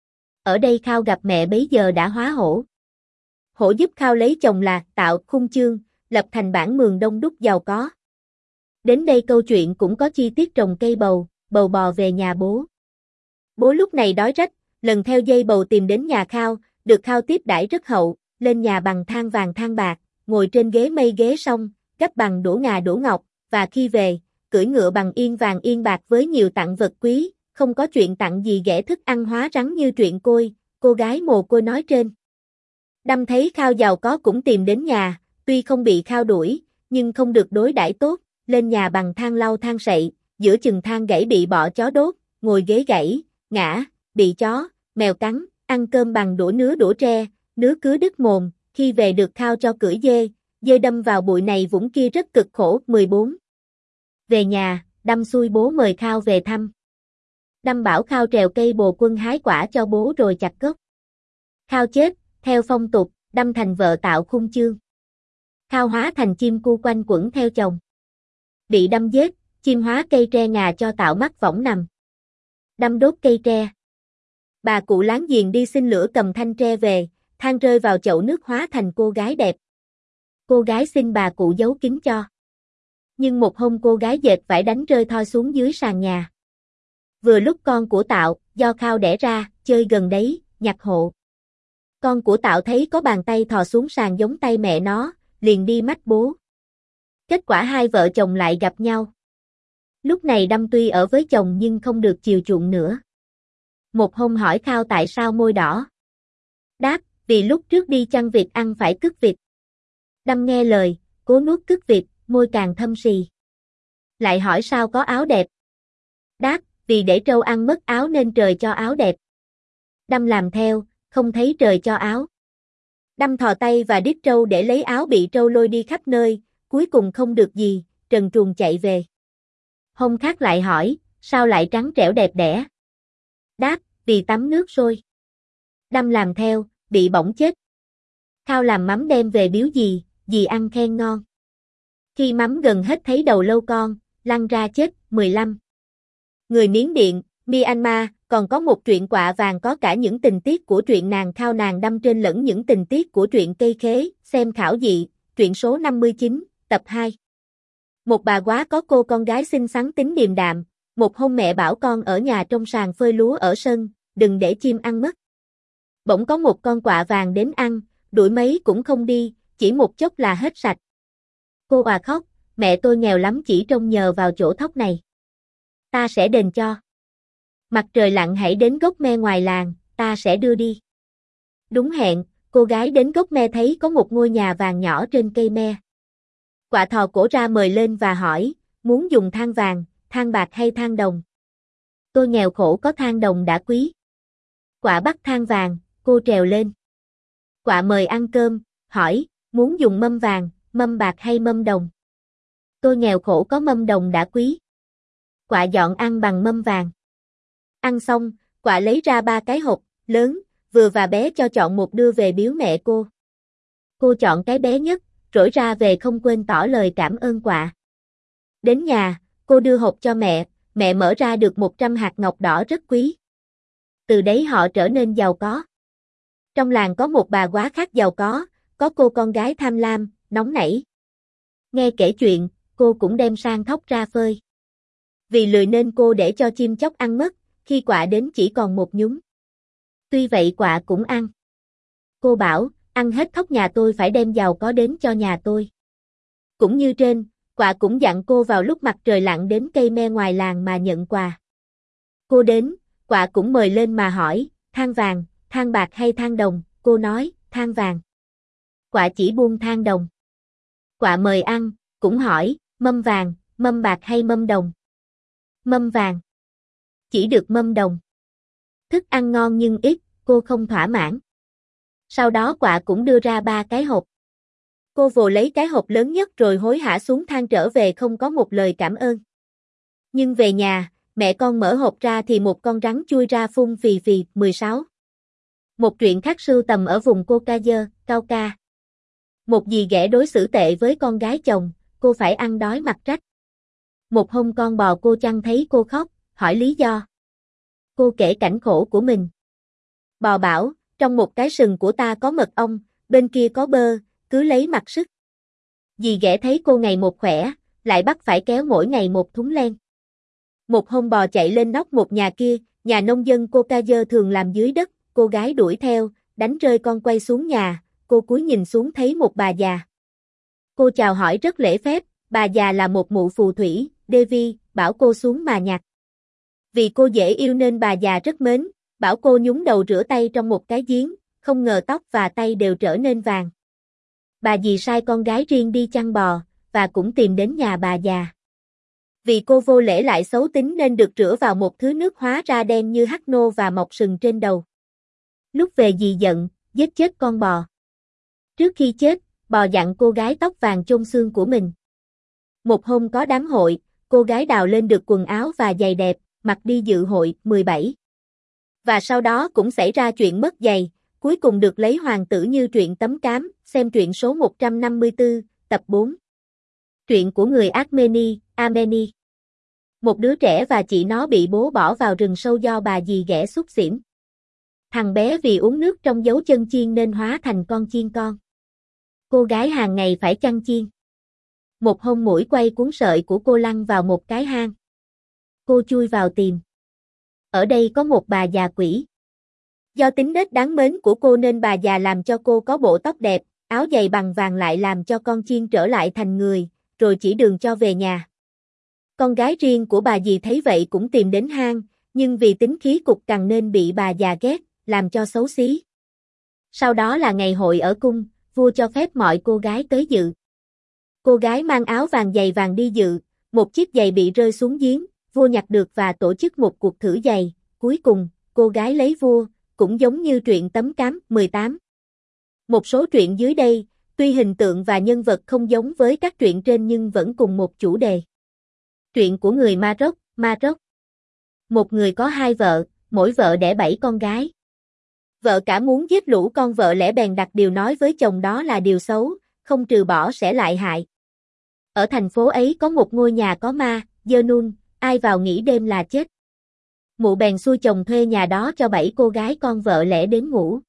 Ở đây Khao gặp mẹ bấy giờ đã hóa hổ. Hổ giúp Khao lấy chồng là Tạo Khung Chương, lập thành bản mường đông đúc giàu có. Đến đây câu chuyện cũng có chi tiết trồng cây bầu bò về nhà bố. Bố lúc này đói rách, lần theo dây bầu tìm đến nhà Khao, được Khao tiếp đãi rất hậu, lên nhà bằng than vàng than bạc, ngồi trên ghế mây ghế song, gấp bằng đũa ngà đũa ngọc, và khi về, cưỡi ngựa bằng yên vàng yên bạc với nhiều tặng vật quý, không có chuyện tặng gì ghẻ thức ăn hóa rắn như truyện cô gái mồ côi nói trên. Đâm thấy Khao giàu có cũng tìm đến nhà, tuy không bị Khao đuổi, nhưng không được đối đãi tốt, lên nhà bằng than lau than sậy, giữa chừng than gãy bị bọ chó đốt, ngồi ghế gãy, ngã, bị chó, mèo cắn, ăn cơm bằng đũa nứa đũa tre, nứa cứ đứt mồm, khi về được Khao cho cưỡi dê đâm vào bụi này vũng kia rất cực khổ. 14. Về nhà, Đâm xui bố mời Khao về thăm. Đâm bảo Khao trèo cây bồ quân hái quả cho bố rồi chặt gốc. Khao chết, theo phong tục, Đâm thành vợ Tạo Khung Chương. Khao hóa thành chim cu quanh quẩn theo chồng. Bị Đâm giết, chim hóa cây tre ngà cho Tạo mắc võng nằm. Đâm đốt cây tre. Bà cụ láng giềng đi xin lửa cầm thanh tre về, than rơi vào chậu nước hóa thành cô gái đẹp. Cô gái xin bà cụ giấu kín cho. Nhưng một hôm cô gái dệt vải đánh rơi thoi xuống dưới sàn nhà. Vừa lúc con của Tạo, do Khao đẻ ra, chơi gần đấy, nhặt hộ. Con của Tạo thấy có bàn tay thò xuống sàn giống tay mẹ nó, liền đi mách bố. Kết quả hai vợ chồng lại gặp nhau. Lúc này Đâm tuy ở với chồng nhưng không được chiều chuộng nữa. Một hôm hỏi Khao tại sao môi đỏ. Đáp, vì lúc trước đi chăn vịt ăn phải cứt vịt. Đâm nghe lời, cố nuốt cứt vịt, môi càng thâm sì. Lại hỏi sao có áo đẹp. Đáp, vì để trâu ăn mất áo nên trời cho áo đẹp. Đâm làm theo, không thấy trời cho áo. Đâm thò tay và đít trâu để lấy áo bị trâu lôi đi khắp nơi, cuối cùng không được gì, trần truồng chạy về. Hôm khác lại hỏi, sao lại trắng trẻo đẹp đẽ? Đáp, vì tắm nước sôi. Đâm làm theo, bị bỏng chết. Khao làm mắm đem về biếu dì ăn khen ngon. Khi mắm gần hết thấy đầu lâu con, lăn ra chết. 15. Người Miến Điện, Myanmar, còn có một truyện quạ vàng có cả những tình tiết của truyện nàng khao nàng đâm trên lẫn những tình tiết của truyện cây khế, xem khảo dị, truyện số 59, tập 2. Một bà quá có cô con gái xinh xắn tính điềm đạm, một hôm mẹ bảo con ở nhà trong sàn phơi lúa ở sân, đừng để chim ăn mất. Bỗng có một con quạ vàng đến ăn, đuổi mấy cũng không đi, chỉ một chốc là hết sạch. Cô òa khóc, mẹ tôi nghèo lắm chỉ trông nhờ vào chỗ thóc này. Ta sẽ đền cho. Mặt trời lặn hãy đến gốc me ngoài làng, ta sẽ đưa đi. Đúng hẹn, cô gái đến gốc me thấy có một ngôi nhà vàng nhỏ trên cây me. Quạ thò cổ ra mời lên và hỏi, muốn dùng than vàng, than bạc hay than đồng? Tôi nghèo khổ có than đồng đã quý. Quạ bắt than vàng, cô trèo lên. Quạ mời ăn cơm, hỏi, muốn dùng mâm vàng, mâm bạc hay mâm đồng? Tôi nghèo khổ có mâm đồng đã quý. Quạ dọn ăn bằng mâm vàng. Ăn xong, quạ lấy ra 3 cái hộp, lớn, vừa và bé cho chọn một đưa về biếu mẹ cô. Cô chọn cái bé nhất, rỗi ra về không quên tỏ lời cảm ơn quạ. Đến nhà, cô đưa hộp cho mẹ mở ra được 100 hạt ngọc đỏ rất quý. Từ đấy họ trở nên giàu có. Trong làng có một bà quá khác giàu có cô con gái tham lam, nóng nảy. Nghe kể chuyện, cô cũng đem sang thóc ra phơi. Vì lười nên cô để cho chim chóc ăn mất, khi quạ đến chỉ còn một nhúm. Tuy vậy quạ cũng ăn. Cô bảo, ăn hết thóc nhà tôi phải đem giàu có đến cho nhà tôi. Cũng như trên, quạ cũng dặn cô vào lúc mặt trời lặn đến cây me ngoài làng mà nhận quà. Cô đến, quạ cũng mời lên mà hỏi, than vàng, than bạc hay than đồng? Cô nói, than vàng. Quạ chỉ buông than đồng. Quạ mời ăn, cũng hỏi, mâm vàng, mâm bạc hay mâm đồng? Mâm vàng. Chỉ được mâm đồng. Thức ăn ngon nhưng ít, cô không thỏa mãn. Sau đó quạ cũng đưa ra 3 cái hộp. Cô vồ lấy cái hộp lớn nhất rồi hối hả xuống thang trở về không có một lời cảm ơn. Nhưng về nhà, mẹ con mở hộp ra thì một con rắn chui ra phun phì phì. 16. Một truyện khác sưu tầm ở vùng Caucasus, Cao Ca. Một dì ghẻ đối xử tệ với con gái chồng, cô phải ăn đói mặc rách. Một hôm con bò cô chăn thấy cô khóc, hỏi lý do. Cô kể cảnh khổ của mình. Bò bảo, trong một cái sừng của ta có mật ong, bên kia có bơ, cứ lấy mặc sức. Dì ghẻ thấy cô ngày một khỏe, lại bắt phải kéo mỗi ngày một thúng len. Một hôm bò chạy lên nóc một nhà kia, nhà nông dân Caucasus thường làm dưới đất, cô gái đuổi theo, đánh rơi con quay xuống nhà, cô cúi nhìn xuống thấy một bà già. Cô chào hỏi rất lễ phép, bà già là một mụ phù thủy, Devi, bảo cô xuống mà nhặt. Vì cô dễ yêu nên bà già rất mến, bảo cô nhúng đầu rửa tay trong một cái giếng, không ngờ tóc và tay đều trở nên vàng. Bà dì sai con gái riêng đi chăn bò, và cũng tìm đến nhà bà già. Vì cô vô lễ lại xấu tính nên được rửa vào một thứ nước hóa ra đen như hắc nô và mọc sừng trên đầu. Lúc về dì giận, giết chết con bò. Trước khi chết, bò dặn cô gái tóc vàng chôn xương của mình. Một hôm có đám hội, cô gái đào lên được quần áo và giày đẹp, mặc đi dự hội. 17. Và sau đó cũng xảy ra chuyện mất giày, cuối cùng được lấy hoàng tử như truyện tấm cám, xem truyện số 154, tập 4. Truyện của người Armeni. Một đứa trẻ và chị nó bị bố bỏ vào rừng sâu do bà dì ghẻ xúc xỉn. Thằng bé vì uống nước trong dấu chân chiên nên hóa thành con chiên con. Cô gái hàng ngày phải chăn chiên. Một hôm muỗi quay cuốn sợi của cô lăn vào một cái hang. Cô chui vào tìm. Ở đây có một bà già quỷ. Do tính nết đáng mến của cô nên bà già làm cho cô có bộ tóc đẹp, áo giày bằng vàng lại làm cho con chiên trở lại thành người, rồi chỉ đường cho về nhà. Con gái riêng của bà dì thấy vậy cũng tìm đến hang, nhưng vì tính khí cục cằn nên bị bà già ghét, làm cho xấu xí. Sau đó là ngày hội ở cung, vua cho phép mọi cô gái tới dự. Cô gái mang áo vàng giày vàng đi dự, một chiếc giày bị rơi xuống giếng, vua nhặt được và tổ chức một cuộc thử giày, cuối cùng, cô gái lấy vua, cũng giống như truyện tấm cám 18. Một số truyện dưới đây, tuy hình tượng và nhân vật không giống với các truyện trên nhưng vẫn cùng một chủ đề. Truyện của người Maroc, Maroc. Một người có hai vợ, mỗi vợ đẻ 7 con gái. Vợ cả muốn giết lũ con vợ lẽ bèn đặt điều nói với chồng đó là điều xấu, không trừ bỏ sẽ lại hại. Ở thành phố ấy có một ngôi nhà có ma, dơ nun, ai vào nghỉ đêm là chết. Mụ bèn xui chồng thuê nhà đó cho 7 cô gái con vợ lẽ đến ngủ.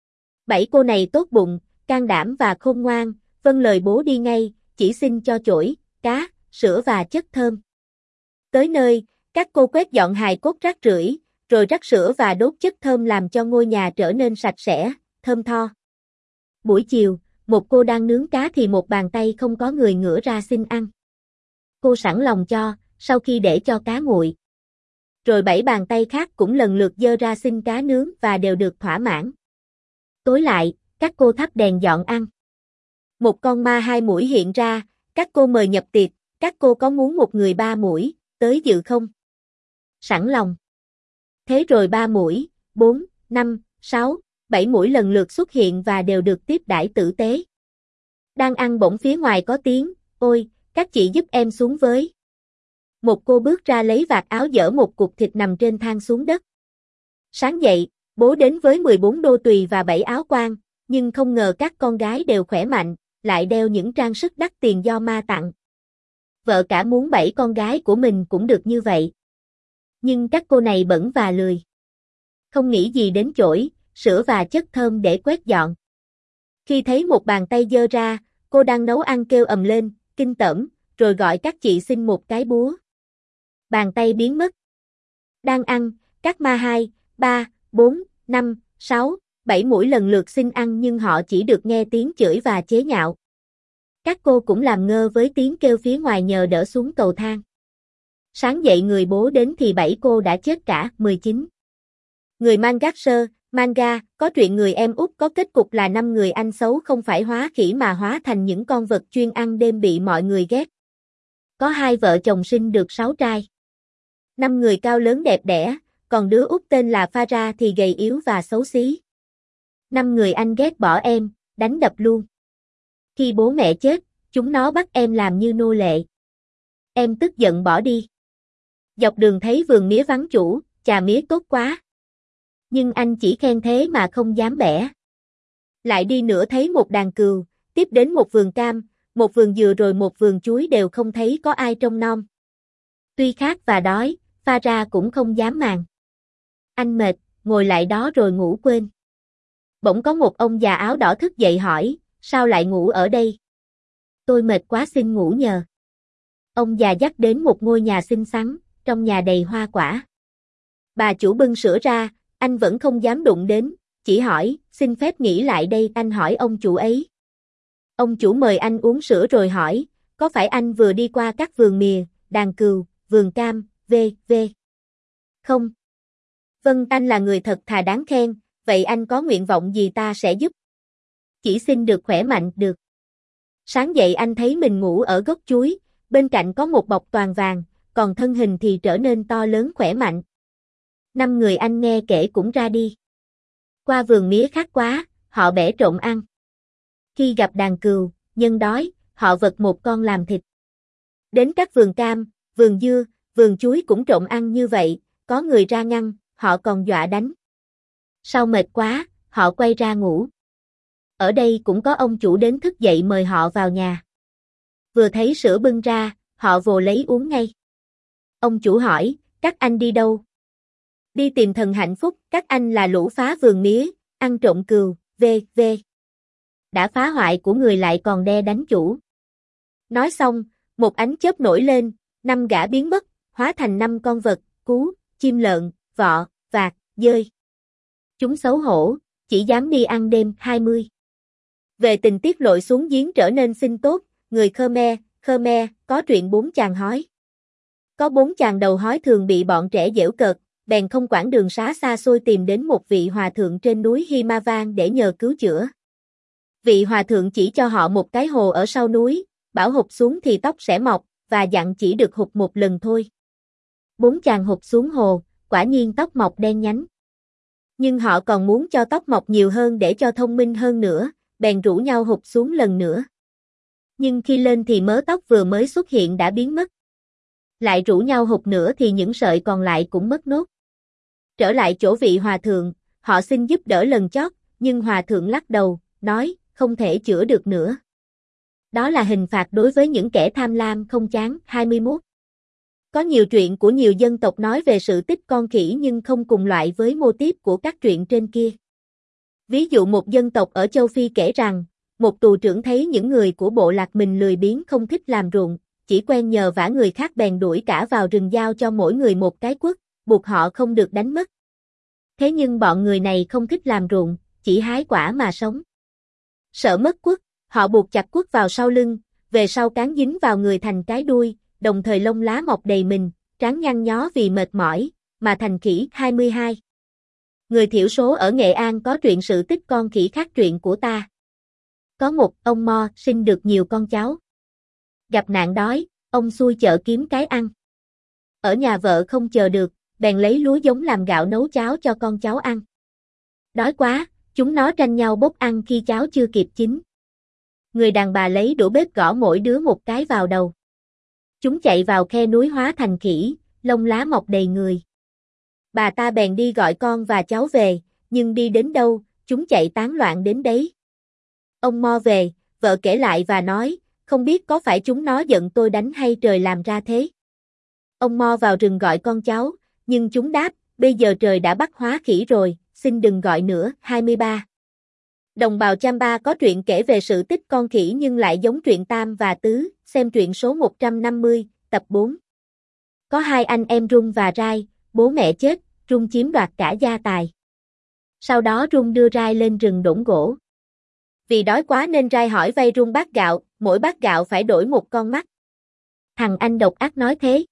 7 cô này tốt bụng, can đảm và khôn ngoan, vâng lời bố đi ngay, chỉ xin cho chổi, cá, sữa và chất thơm. Tới nơi, các cô quét dọn hài cốt rác rưởi, rồi rắc sữa và đốt chất thơm làm cho ngôi nhà trở nên sạch sẽ, thơm tho. Buổi chiều, một cô đang nướng cá thì một bàn tay không có người ngửa ra xin ăn. Cô sẵn lòng cho, sau khi để cho cá nguội. Rồi 7 bàn tay khác cũng lần lượt giơ ra xin cá nướng và đều được thỏa mãn. Tối lại, các cô thắp đèn dọn ăn. Một con ma 2 mũi hiện ra, các cô mời nhập tiệc, các cô có muốn một người 3 mũi, tới dự không? Sẵn lòng. Thế rồi 3 mũi, 4, 5, 6, 7 mũi lần lượt xuất hiện và đều được tiếp đãi tử tế. Đang ăn bỗng phía ngoài có tiếng, ôi, các chị giúp em xuống với. Một cô bước ra lấy vạt áo dỡ một cục thịt nằm trên thang xuống đất. Sáng dậy, bố đến với 14 đô tùy và 7 áo quan, nhưng không ngờ các con gái đều khỏe mạnh, lại đeo những trang sức đắt tiền do ma tặng. Vợ cả muốn 7 con gái của mình cũng được như vậy. Nhưng các cô này bẩn và lười. Không nghĩ gì đến chổi, sữa và chất thơm để quét dọn. Khi thấy một bàn tay giơ ra, cô đang nấu ăn kêu ầm lên, kinh tởm, rồi gọi các chị xin một cái búa. Bàn tay biến mất. Đang ăn, các ma 2, 3, 4, 5, 6, 7 mũi lần lượt xin ăn nhưng họ chỉ được nghe tiếng chửi và chế nhạo. Các cô cũng làm ngơ với tiếng kêu phía ngoài nhờ đỡ xuống cầu thang. Sáng dậy người bố đến thì 7 cô đã chết cả, 19. Người Mangasser, manga, có truyện người em út có kết cục là 5 người anh xấu không phải hóa khỉ mà hóa thành những con vật chuyên ăn đêm bị mọi người ghét. Có 2 vợ chồng sinh được 6 trai. 5 người cao lớn đẹp đẽ, còn đứa út tên là Farah thì gầy yếu và xấu xí. 5 người anh ghét bỏ em, đánh đập luôn. Khi bố mẹ chết, chúng nó bắt em làm như nô lệ. Em tức giận bỏ đi. Dọc đường thấy vườn mía vắng chủ, chà mía tốt quá. Nhưng anh chỉ khen thế mà không dám bẻ. Lại đi nữa thấy một đàn cừu, tiếp đến một vườn cam, một vườn dừa rồi một vườn chuối đều không thấy có ai trông nom. Tuy khát và đói, Farah cũng không dám màng. Anh mệt, ngồi lại đó rồi ngủ quên. Bỗng có một ông già áo đỏ thức dậy hỏi, sao lại ngủ ở đây? Tôi mệt quá xin ngủ nhờ. Ông già dắt đến một ngôi nhà xinh xắn, trong nhà đầy hoa quả. Bà chủ bưng sữa ra, anh vẫn không dám đụng đến, chỉ hỏi, xin phép nghỉ lại đây anh hỏi ông chủ ấy. Ông chủ mời anh uống sữa rồi hỏi, có phải anh vừa đi qua các vườn mìa, đàn cừu, vườn cam, v.v. Không. Vâng, anh là người thật thà đáng khen, vậy anh có nguyện vọng gì ta sẽ giúp. Chỉ xin được khỏe mạnh, được. Sáng dậy anh thấy mình ngủ ở gốc chuối, bên cạnh có một bọc toàn vàng, còn thân hình thì trở nên to lớn khỏe mạnh. 5 người anh nghe kể cũng ra đi. Qua vườn mía khác quá, họ bẻ trộm ăn. Khi gặp đàn cừu, nhân đói, họ vật một con làm thịt. Đến các vườn cam, vườn dưa, vườn chuối cũng trộm ăn như vậy, có người ra ngăn, họ còn dọa đánh. Sau mệt quá, họ quay ra ngủ. Ở đây cũng có ông chủ đến thức dậy mời họ vào nhà. Vừa thấy sữa bưng ra, họ vồ lấy uống ngay. Ông chủ hỏi, các anh đi đâu? Đi tìm thần hạnh phúc, các anh là lũ phá vườn mía, ăn trộm cừu, v.v. Đã phá hoại của người lại còn đe đánh chủ. Nói xong, một ánh chớp nổi lên, 5 gã biến mất, hóa thành 5 con vật, cú, chim lợn, vọ, vạc, dơi. Chúng xấu hổ, chỉ dám đi ăn đêm 20. Về tình tiết lội xuống giếng trở nên xinh tốt, người Khmer, có truyện 4 chàng hói. Có 4 chàng đầu hói thường bị bọn trẻ giễu cợt, bèn không quản đường xá xa xôi tìm đến một vị hòa thượng trên núi Himavan để nhờ cứu chữa. Vị hòa thượng chỉ cho họ một cái hồ ở sau núi, bảo hụt xuống thì tóc sẽ mọc, và dặn chỉ được hụt một lần thôi. 4 chàng hụt xuống hồ, quả nhiên tóc mọc đen nhánh. Nhưng họ còn muốn cho tóc mọc nhiều hơn để cho thông minh hơn nữa, bèn rủ nhau hụt xuống lần nữa. Nhưng khi lên thì mớ tóc vừa mới xuất hiện đã biến mất. Lại rủ nhau hụt nữa thì những sợi còn lại cũng mất nốt. Trở lại chỗ vị hòa thượng, họ xin giúp đỡ lần chót, nhưng hòa thượng lắc đầu, nói, không thể chữa được nữa. Đó là hình phạt đối với những kẻ tham lam không chán. 21. Có nhiều truyện của nhiều dân tộc nói về sự tích con khỉ nhưng không cùng loại với mô típ của các truyện trên kia. Ví dụ một dân tộc ở châu Phi kể rằng, một tù trưởng thấy những người của bộ lạc mình lười biếng không thích làm ruộng, chỉ quen nhờ vả người khác bèn đuổi cả vào rừng giao cho mỗi người một cái quất, buộc họ không được đánh mất. Thế nhưng bọn người này không thích làm ruộng, chỉ hái quả mà sống. Sợ mất quất, họ buộc chặt quất vào sau lưng, về sau cán dính vào người thành cái đuôi, đồng thời lông lá mọc đầy mình, trán nhăn nhó vì mệt mỏi, mà thành khỉ. 22. Người thiểu số ở Nghệ An có truyện sự tích con khỉ khác truyện của ta. Có một ông Mo sinh được nhiều con cháu. Gặp nạn đói, ông xuôi chợ kiếm cái ăn. Ở nhà vợ không chờ được, bèn lấy lúa giống làm gạo nấu cháo cho con cháu ăn. Đói quá, chúng nó tranh nhau bốc ăn khi cháo chưa kịp chín. Người đàn bà lấy đũa bếp gõ mỗi đứa một cái vào đầu. Chúng chạy vào khe núi hóa thành khỉ, lông lá mọc đầy người. Bà ta bèn đi gọi con và cháu về, nhưng đi đến đâu, chúng chạy tán loạn đến đấy. Ông Mo về, vợ kể lại và nói, không biết có phải chúng nó giận tôi đánh hay trời làm ra thế. Ông Mo vào rừng gọi con cháu, nhưng chúng đáp, bây giờ trời đã bắt hóa khỉ rồi, xin đừng gọi nữa. 23. Đồng bào Chamba có truyện kể về sự tích con khỉ nhưng lại giống truyện Tam và Tứ, xem truyện số 150, tập 4. Có hai anh em Rung và Rai, bố mẹ chết, Rung chiếm đoạt cả gia tài. Sau đó Rung đưa Rai lên rừng đốn gỗ. Vì đói quá nên Rai hỏi vay Rung bát gạo, mỗi bát gạo phải đổi một con mắt. Thằng anh độc ác nói thế.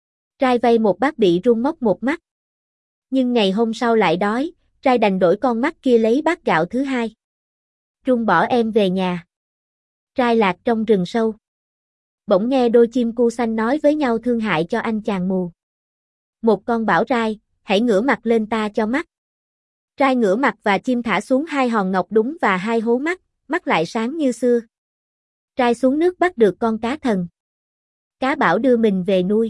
Rai vay một bát bị Rung móc một mắt. Nhưng ngày hôm sau lại đói, Rai đành đổi con mắt kia lấy bát gạo thứ hai. Rung bỏ em về nhà. Rai lạc trong rừng sâu. Bỗng nghe đôi chim cu xanh nói với nhau thương hại cho anh chàng mù. Một con bảo Rai, hãy ngửa mặt lên ta cho mắt. Rai ngửa mặt và chim thả xuống hai hòn ngọc đúng và hai hố mắt, mắt lại sáng như xưa. Rai xuống nước bắt được con cá thần. Cá bảo đưa mình về nuôi.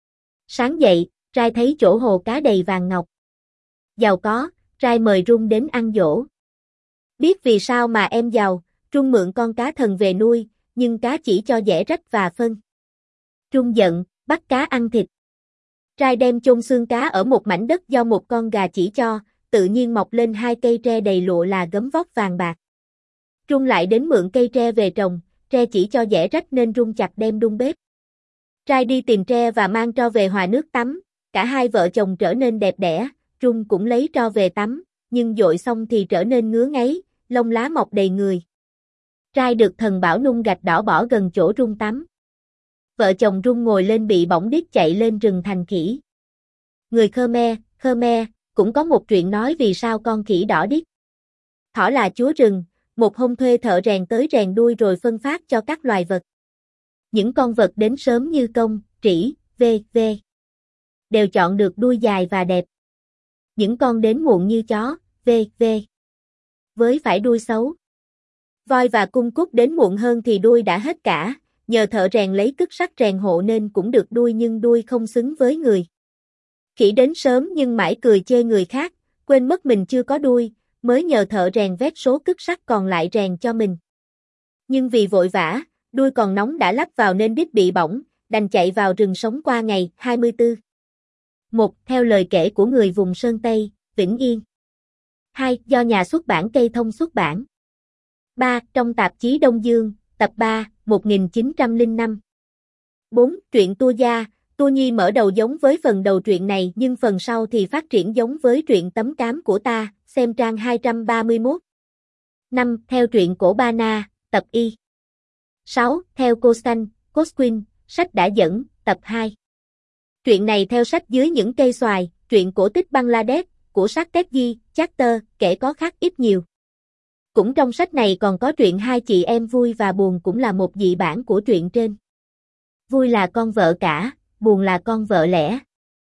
Sáng dậy, Rai thấy chỗ hồ cá đầy vàng ngọc. Giàu có, Rai mời Rung đến ăn dỗ. Biết vì sao mà em giàu, Rung mượn con cá thần về nuôi, nhưng cá chỉ cho dẻ rách và phân. Rung giận, bắt cá ăn thịt. Rai đem chôn xương cá ở một mảnh đất do một con gà chỉ cho, tự nhiên mọc lên hai cây tre đầy lụa là gấm vóc vàng bạc. Rung lại đến mượn cây tre về trồng, tre chỉ cho dẻ rách nên Rung chặt đem đun bếp. Rai đi tìm tre và mang tro về hòa nước tắm, cả hai vợ chồng trở nên đẹp đẽ, Rung cũng lấy tro về tắm, nhưng dội xong thì trở nên ngứa ngáy, lông lá mọc đầy người. Rai được thần bảo nung gạch đỏ bỏ gần chỗ Rung tắm. Vợ chồng Rung ngồi lên bị bỏng điếc chạy lên rừng thành khỉ. Người Khmer, cũng có một chuyện nói vì sao con khỉ đỏ điếc. Thỏ là chúa rừng, một hôm thuê thợ rèn tới rèn đuôi rồi phân phát cho các loài vật. Những con vật đến sớm như công, trĩ, v.v. đều chọn được đuôi dài và đẹp. Những con đến muộn như chó, v.v. với phải đuôi xấu. Voi và cung cúc đến muộn hơn thì đuôi đã hết cả, nhờ thợ rèn lấy cứt sắt rèn hộ nên cũng được đuôi nhưng đuôi không xứng với người. Khỉ đến sớm nhưng mãi cười chê người khác, quên mất mình chưa có đuôi, mới nhờ thợ rèn vét số cứt sắt còn lại rèn cho mình. Nhưng vì vội vã, đuôi còn nóng đã lắp vào nên đít bị bỏng, đành chạy vào rừng sống qua ngày. 24. 1. Theo lời kể của người vùng Sơn Tây, Vĩnh Yên. 2. Do nhà xuất bản Cây Thông xuất bản. 3. Trong tạp chí Đông Dương, tập 3, 1905. 4. Truyện Tua Gia, Tua Nhi mở đầu giống với phần đầu truyện này nhưng phần sau thì phát triển giống với truyện Tấm Cám của ta, xem trang 231. 5. Theo truyện cổ Ba Na, tập Y. 6. Theo Cosquin, sách đã dẫn, tập 2. Truyện này theo sách Dưới những cây xoài, truyện cổ tích Bangladesh, của Satyajit Chatter, kể có khác ít nhiều. Cũng trong sách này còn có truyện Hai chị em Vui và Buồn cũng là một dị bản của truyện trên. Vui là con vợ cả, Buồn là con vợ lẽ.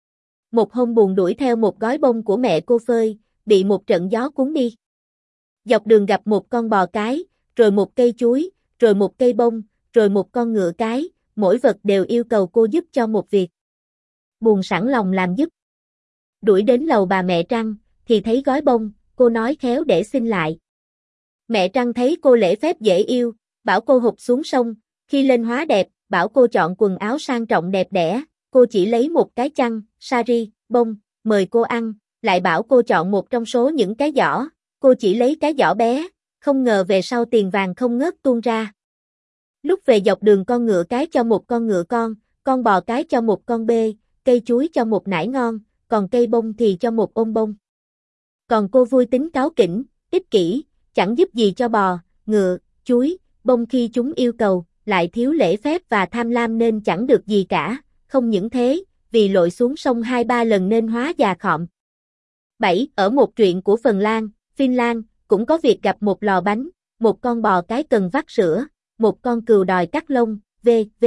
Một hôm buồn đuổi theo một gói bông của mẹ cô phơi, bị một trận gió cuốn đi. Dọc đường gặp một con bò cái, rồi một cây chuối, rồi một cây bông, rồi một con ngựa cái, mỗi vật đều yêu cầu cô giúp cho một việc. Buồn sẵn lòng làm giúp. Đuổi đến lầu bà mẹ Trăng, thì thấy gói bông, cô nói khéo để xin lại. Mẹ Trăng thấy cô lễ phép dễ yêu, bảo cô hụt xuống sông, khi lên hóa đẹp, bảo cô chọn quần áo sang trọng đẹp đẽ, cô chỉ lấy một cái chăn, sari, bông, mời cô ăn, lại bảo cô chọn một trong số những cái giỏ, cô chỉ lấy cái giỏ bé, không ngờ về sau tiền vàng không ngớt tuôn ra. Lúc về dọc đường con ngựa cái cho một con ngựa con bò cái cho một con bê, cây chuối cho một nải ngon, còn cây bông thì cho một ôm bông. Còn cô vui tính cáu kỉnh, ích kỷ, chẳng giúp gì cho bò, ngựa, chuối, bông khi chúng yêu cầu, lại thiếu lễ phép và tham lam nên chẳng được gì cả, không những thế, vì lội xuống sông 2-3 lần nên hóa già khọm. 7. Ở một truyện của Phần Lan, Finland, cũng có việc gặp một lò bánh, một con bò cái cần vắt sữa, một con cừu đòi cắt lông, v.v.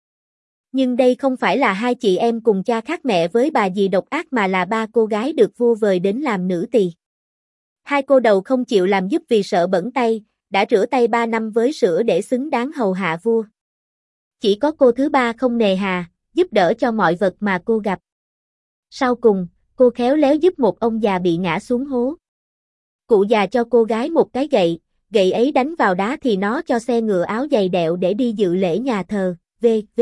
Nhưng đây không phải là hai chị em cùng cha khác mẹ với bà dì độc ác mà là ba cô gái được vua vời đến làm nữ tỳ. Hai cô đầu không chịu làm giúp vì sợ bẩn tay, đã rửa tay 3 năm với sữa để xứng đáng hầu hạ vua. Chỉ có cô thứ ba không nề hà, giúp đỡ cho mọi vật mà cô gặp. Sau cùng, cô khéo léo giúp một ông già bị ngã xuống hố. Cụ già cho cô gái một cái gậy, gậy ấy đánh vào đá thì nó cho xe ngựa áo giày đẹo để đi dự lễ nhà thờ, v.v.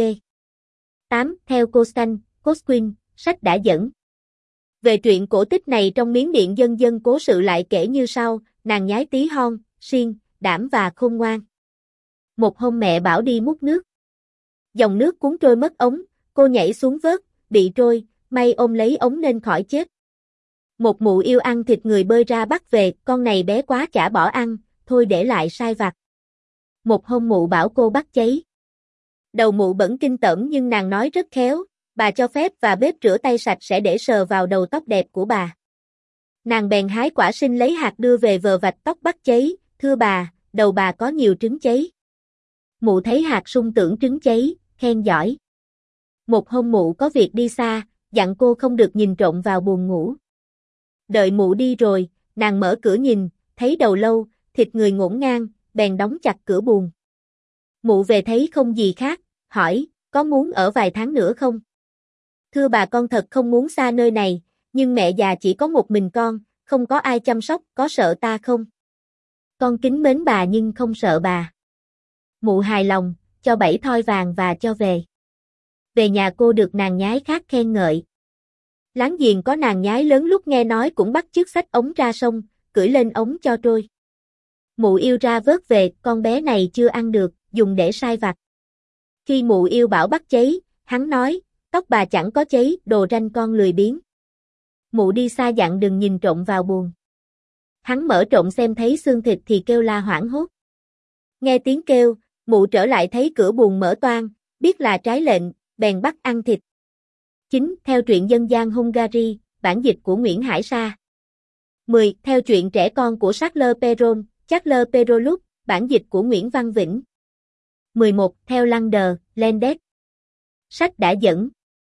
8. Theo Costan, Cosquin, sách đã dẫn. Về truyện cổ tích này trong Miến Điện dân dân cố sự lại kể như sau, nàng nhái tí hon, siêng, đảm và khôn ngoan. Một hôm mẹ bảo đi múc nước. Dòng nước cuốn trôi mất ống, cô nhảy xuống vớt, bị trôi, may ôm lấy ống nên khỏi chết. Một mụ yêu ăn thịt người bơi ra bắt về, con này bé quá chả bỏ ăn, thôi để lại sai vặt. Một hôm mụ bảo cô bắt cháy. Đầu mụ bẩn kinh tởm nhưng nàng nói rất khéo, bà cho phép và bếp rửa tay sạch sẽ để sờ vào đầu tóc đẹp của bà. Nàng bèn hái quả sinh lấy hạt đưa về vờ vạch tóc bắt cháy, thưa bà, đầu bà có nhiều trứng cháy. Mụ thấy hạt sung tưởng trứng cháy, khen giỏi. Một hôm mụ có việc đi xa, dặn cô không được nhìn trộm vào buồng ngủ. Đợi mụ đi rồi, nàng mở cửa nhìn, thấy đầu lâu, thịt người ngổn ngang, bèn đóng chặt cửa buồng. Mụ về thấy không gì khác, hỏi, có muốn ở vài tháng nữa không? Thưa bà con thật không muốn xa nơi này, nhưng mẹ già chỉ có một mình con, không có ai chăm sóc, có sợ ta không? Con kính mến bà nhưng không sợ bà. Mụ hài lòng, cho 7 thoi vàng và cho về. Về nhà cô được nàng nhái khác khen ngợi. Láng giềng có nàng nhái lớn lúc nghe nói cũng bắt chước xách ống ra sông, cưỡi lên ống cho trôi. Mụ yêu ra vớt về, con bé này chưa ăn được, dùng để sai vặt. Khi mụ yêu bảo bắt cháy, hắn nói, tóc bà chẳng có cháy, đồ ranh con lười biếng. Mụ đi xa dặn đừng nhìn trộm vào buồng. Hắn mở trộm xem thấy xương thịt thì kêu la hoảng hốt. Nghe tiếng kêu, mụ trở lại thấy cửa buồng mở toang, biết là trái lệnh, bèn bắt ăn thịt. 9. Theo truyện dân gian Hungary, bản dịch của Nguyễn Hải Sa. 10. Theo truyện trẻ con của Charles Perrault, Charles Perrault, bản dịch của Nguyễn Văn Vĩnh. 11. Theo Lander, Landet. Sách đã dẫn.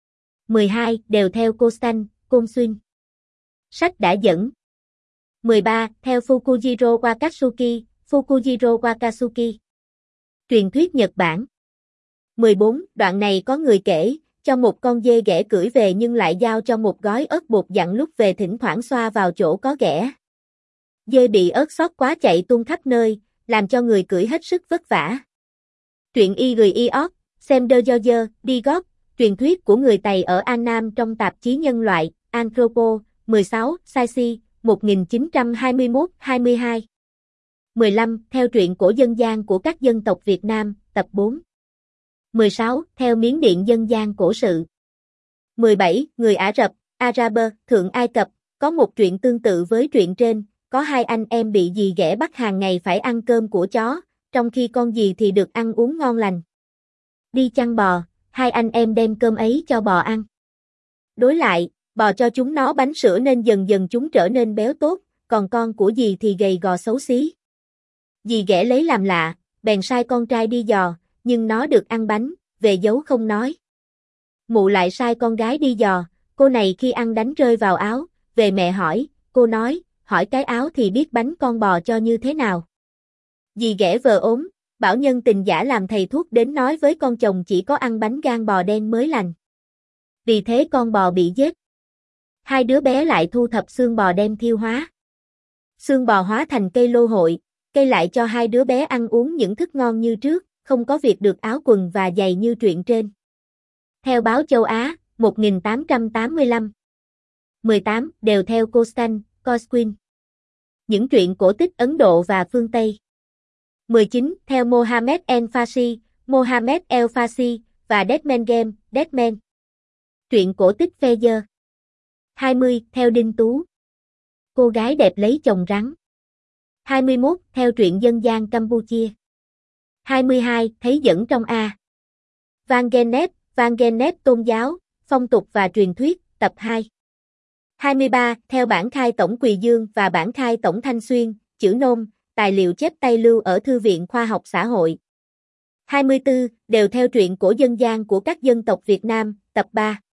12. Đều theo Costan, Consuin. Sách đã dẫn. 13. Theo Fukujiro Wakatsuki, Fukujiro Wakatsuki. Truyền thuyết Nhật Bản. 14. Đoạn này có người kể, cho một con dê ghẻ cưỡi về nhưng lại giao cho một gói ớt bột dặn lúc về thỉnh thoảng xoa vào chỗ có ghẻ. Dê bị ớt xót quá chạy tung khắp nơi, làm cho người cưỡi hết sức vất vả. Truyện Y Gười Iot, xem đơ do dơ, đi góp, truyền thuyết của người Tày ở An Nam trong tạp chí Nhân loại, Anthropo, 16, Saisi, 1921-22. 15. Theo truyện cổ dân gian của các dân tộc Việt Nam, tập 4. 16. Theo miến điện dân gian cổ sự. 17. Người Ả Rập, Araber, Thượng Ai Cập, có một truyện tương tự với truyện trên, có hai anh em bị dì ghẻ bắt hàng ngày phải ăn cơm của chó, trong khi con dì thì được ăn uống ngon lành. Đi chăn bò, hai anh em đem cơm ấy cho bò ăn. Đối lại, bò cho chúng nó bánh sữa nên dần dần chúng trở nên béo tốt, còn con của dì thì gầy gò xấu xí. Dì ghẻ lấy làm lạ, bèn sai con trai đi dò, nhưng nó được ăn bánh, về giấu không nói. Mụ lại sai con gái đi dò, Cô này khi ăn đánh rơi vào áo, về mẹ hỏi, cô nói, hỏi cái áo thì biết bánh con bò cho như thế nào. Dì ghẻ vờ ốm, bảo nhân tình giả làm thầy thuốc đến nói với con chồng chỉ có ăn bánh gan bò đen mới lành. Vì thế con bò bị giết. Hai đứa bé lại thu thập xương bò đem thiêu hóa. Xương bò hóa thành cây lô hội, cây lại cho hai đứa bé ăn uống những thức ngon như trước, không có việc được áo quần và giày như truyện trên. Theo báo Châu Á, 1885. 18. Đều theo Constant Cosquin. Những truyện cổ tích Ấn Độ và phương Tây. 19. Theo Mohammed El-Fassi, Mohammed El-Fassi và Deadman Game, Deadman. Truyện cổ tích Feather. 20. Theo Đinh Tú. Cô gái đẹp lấy chồng rắn. 21. Theo truyện dân gian Campuchia. 22. Thấy dẫn trong A. Van Genet tôn giáo, phong tục và truyền thuyết, tập 2. 23. Theo bản khai tổng Quỳ Dương và bản khai tổng Thanh Xuyên, chữ nôm, tài liệu chép tay lưu ở Thư viện Khoa học Xã hội. 24. Đều theo truyện cổ dân gian của các dân tộc Việt Nam, tập 3.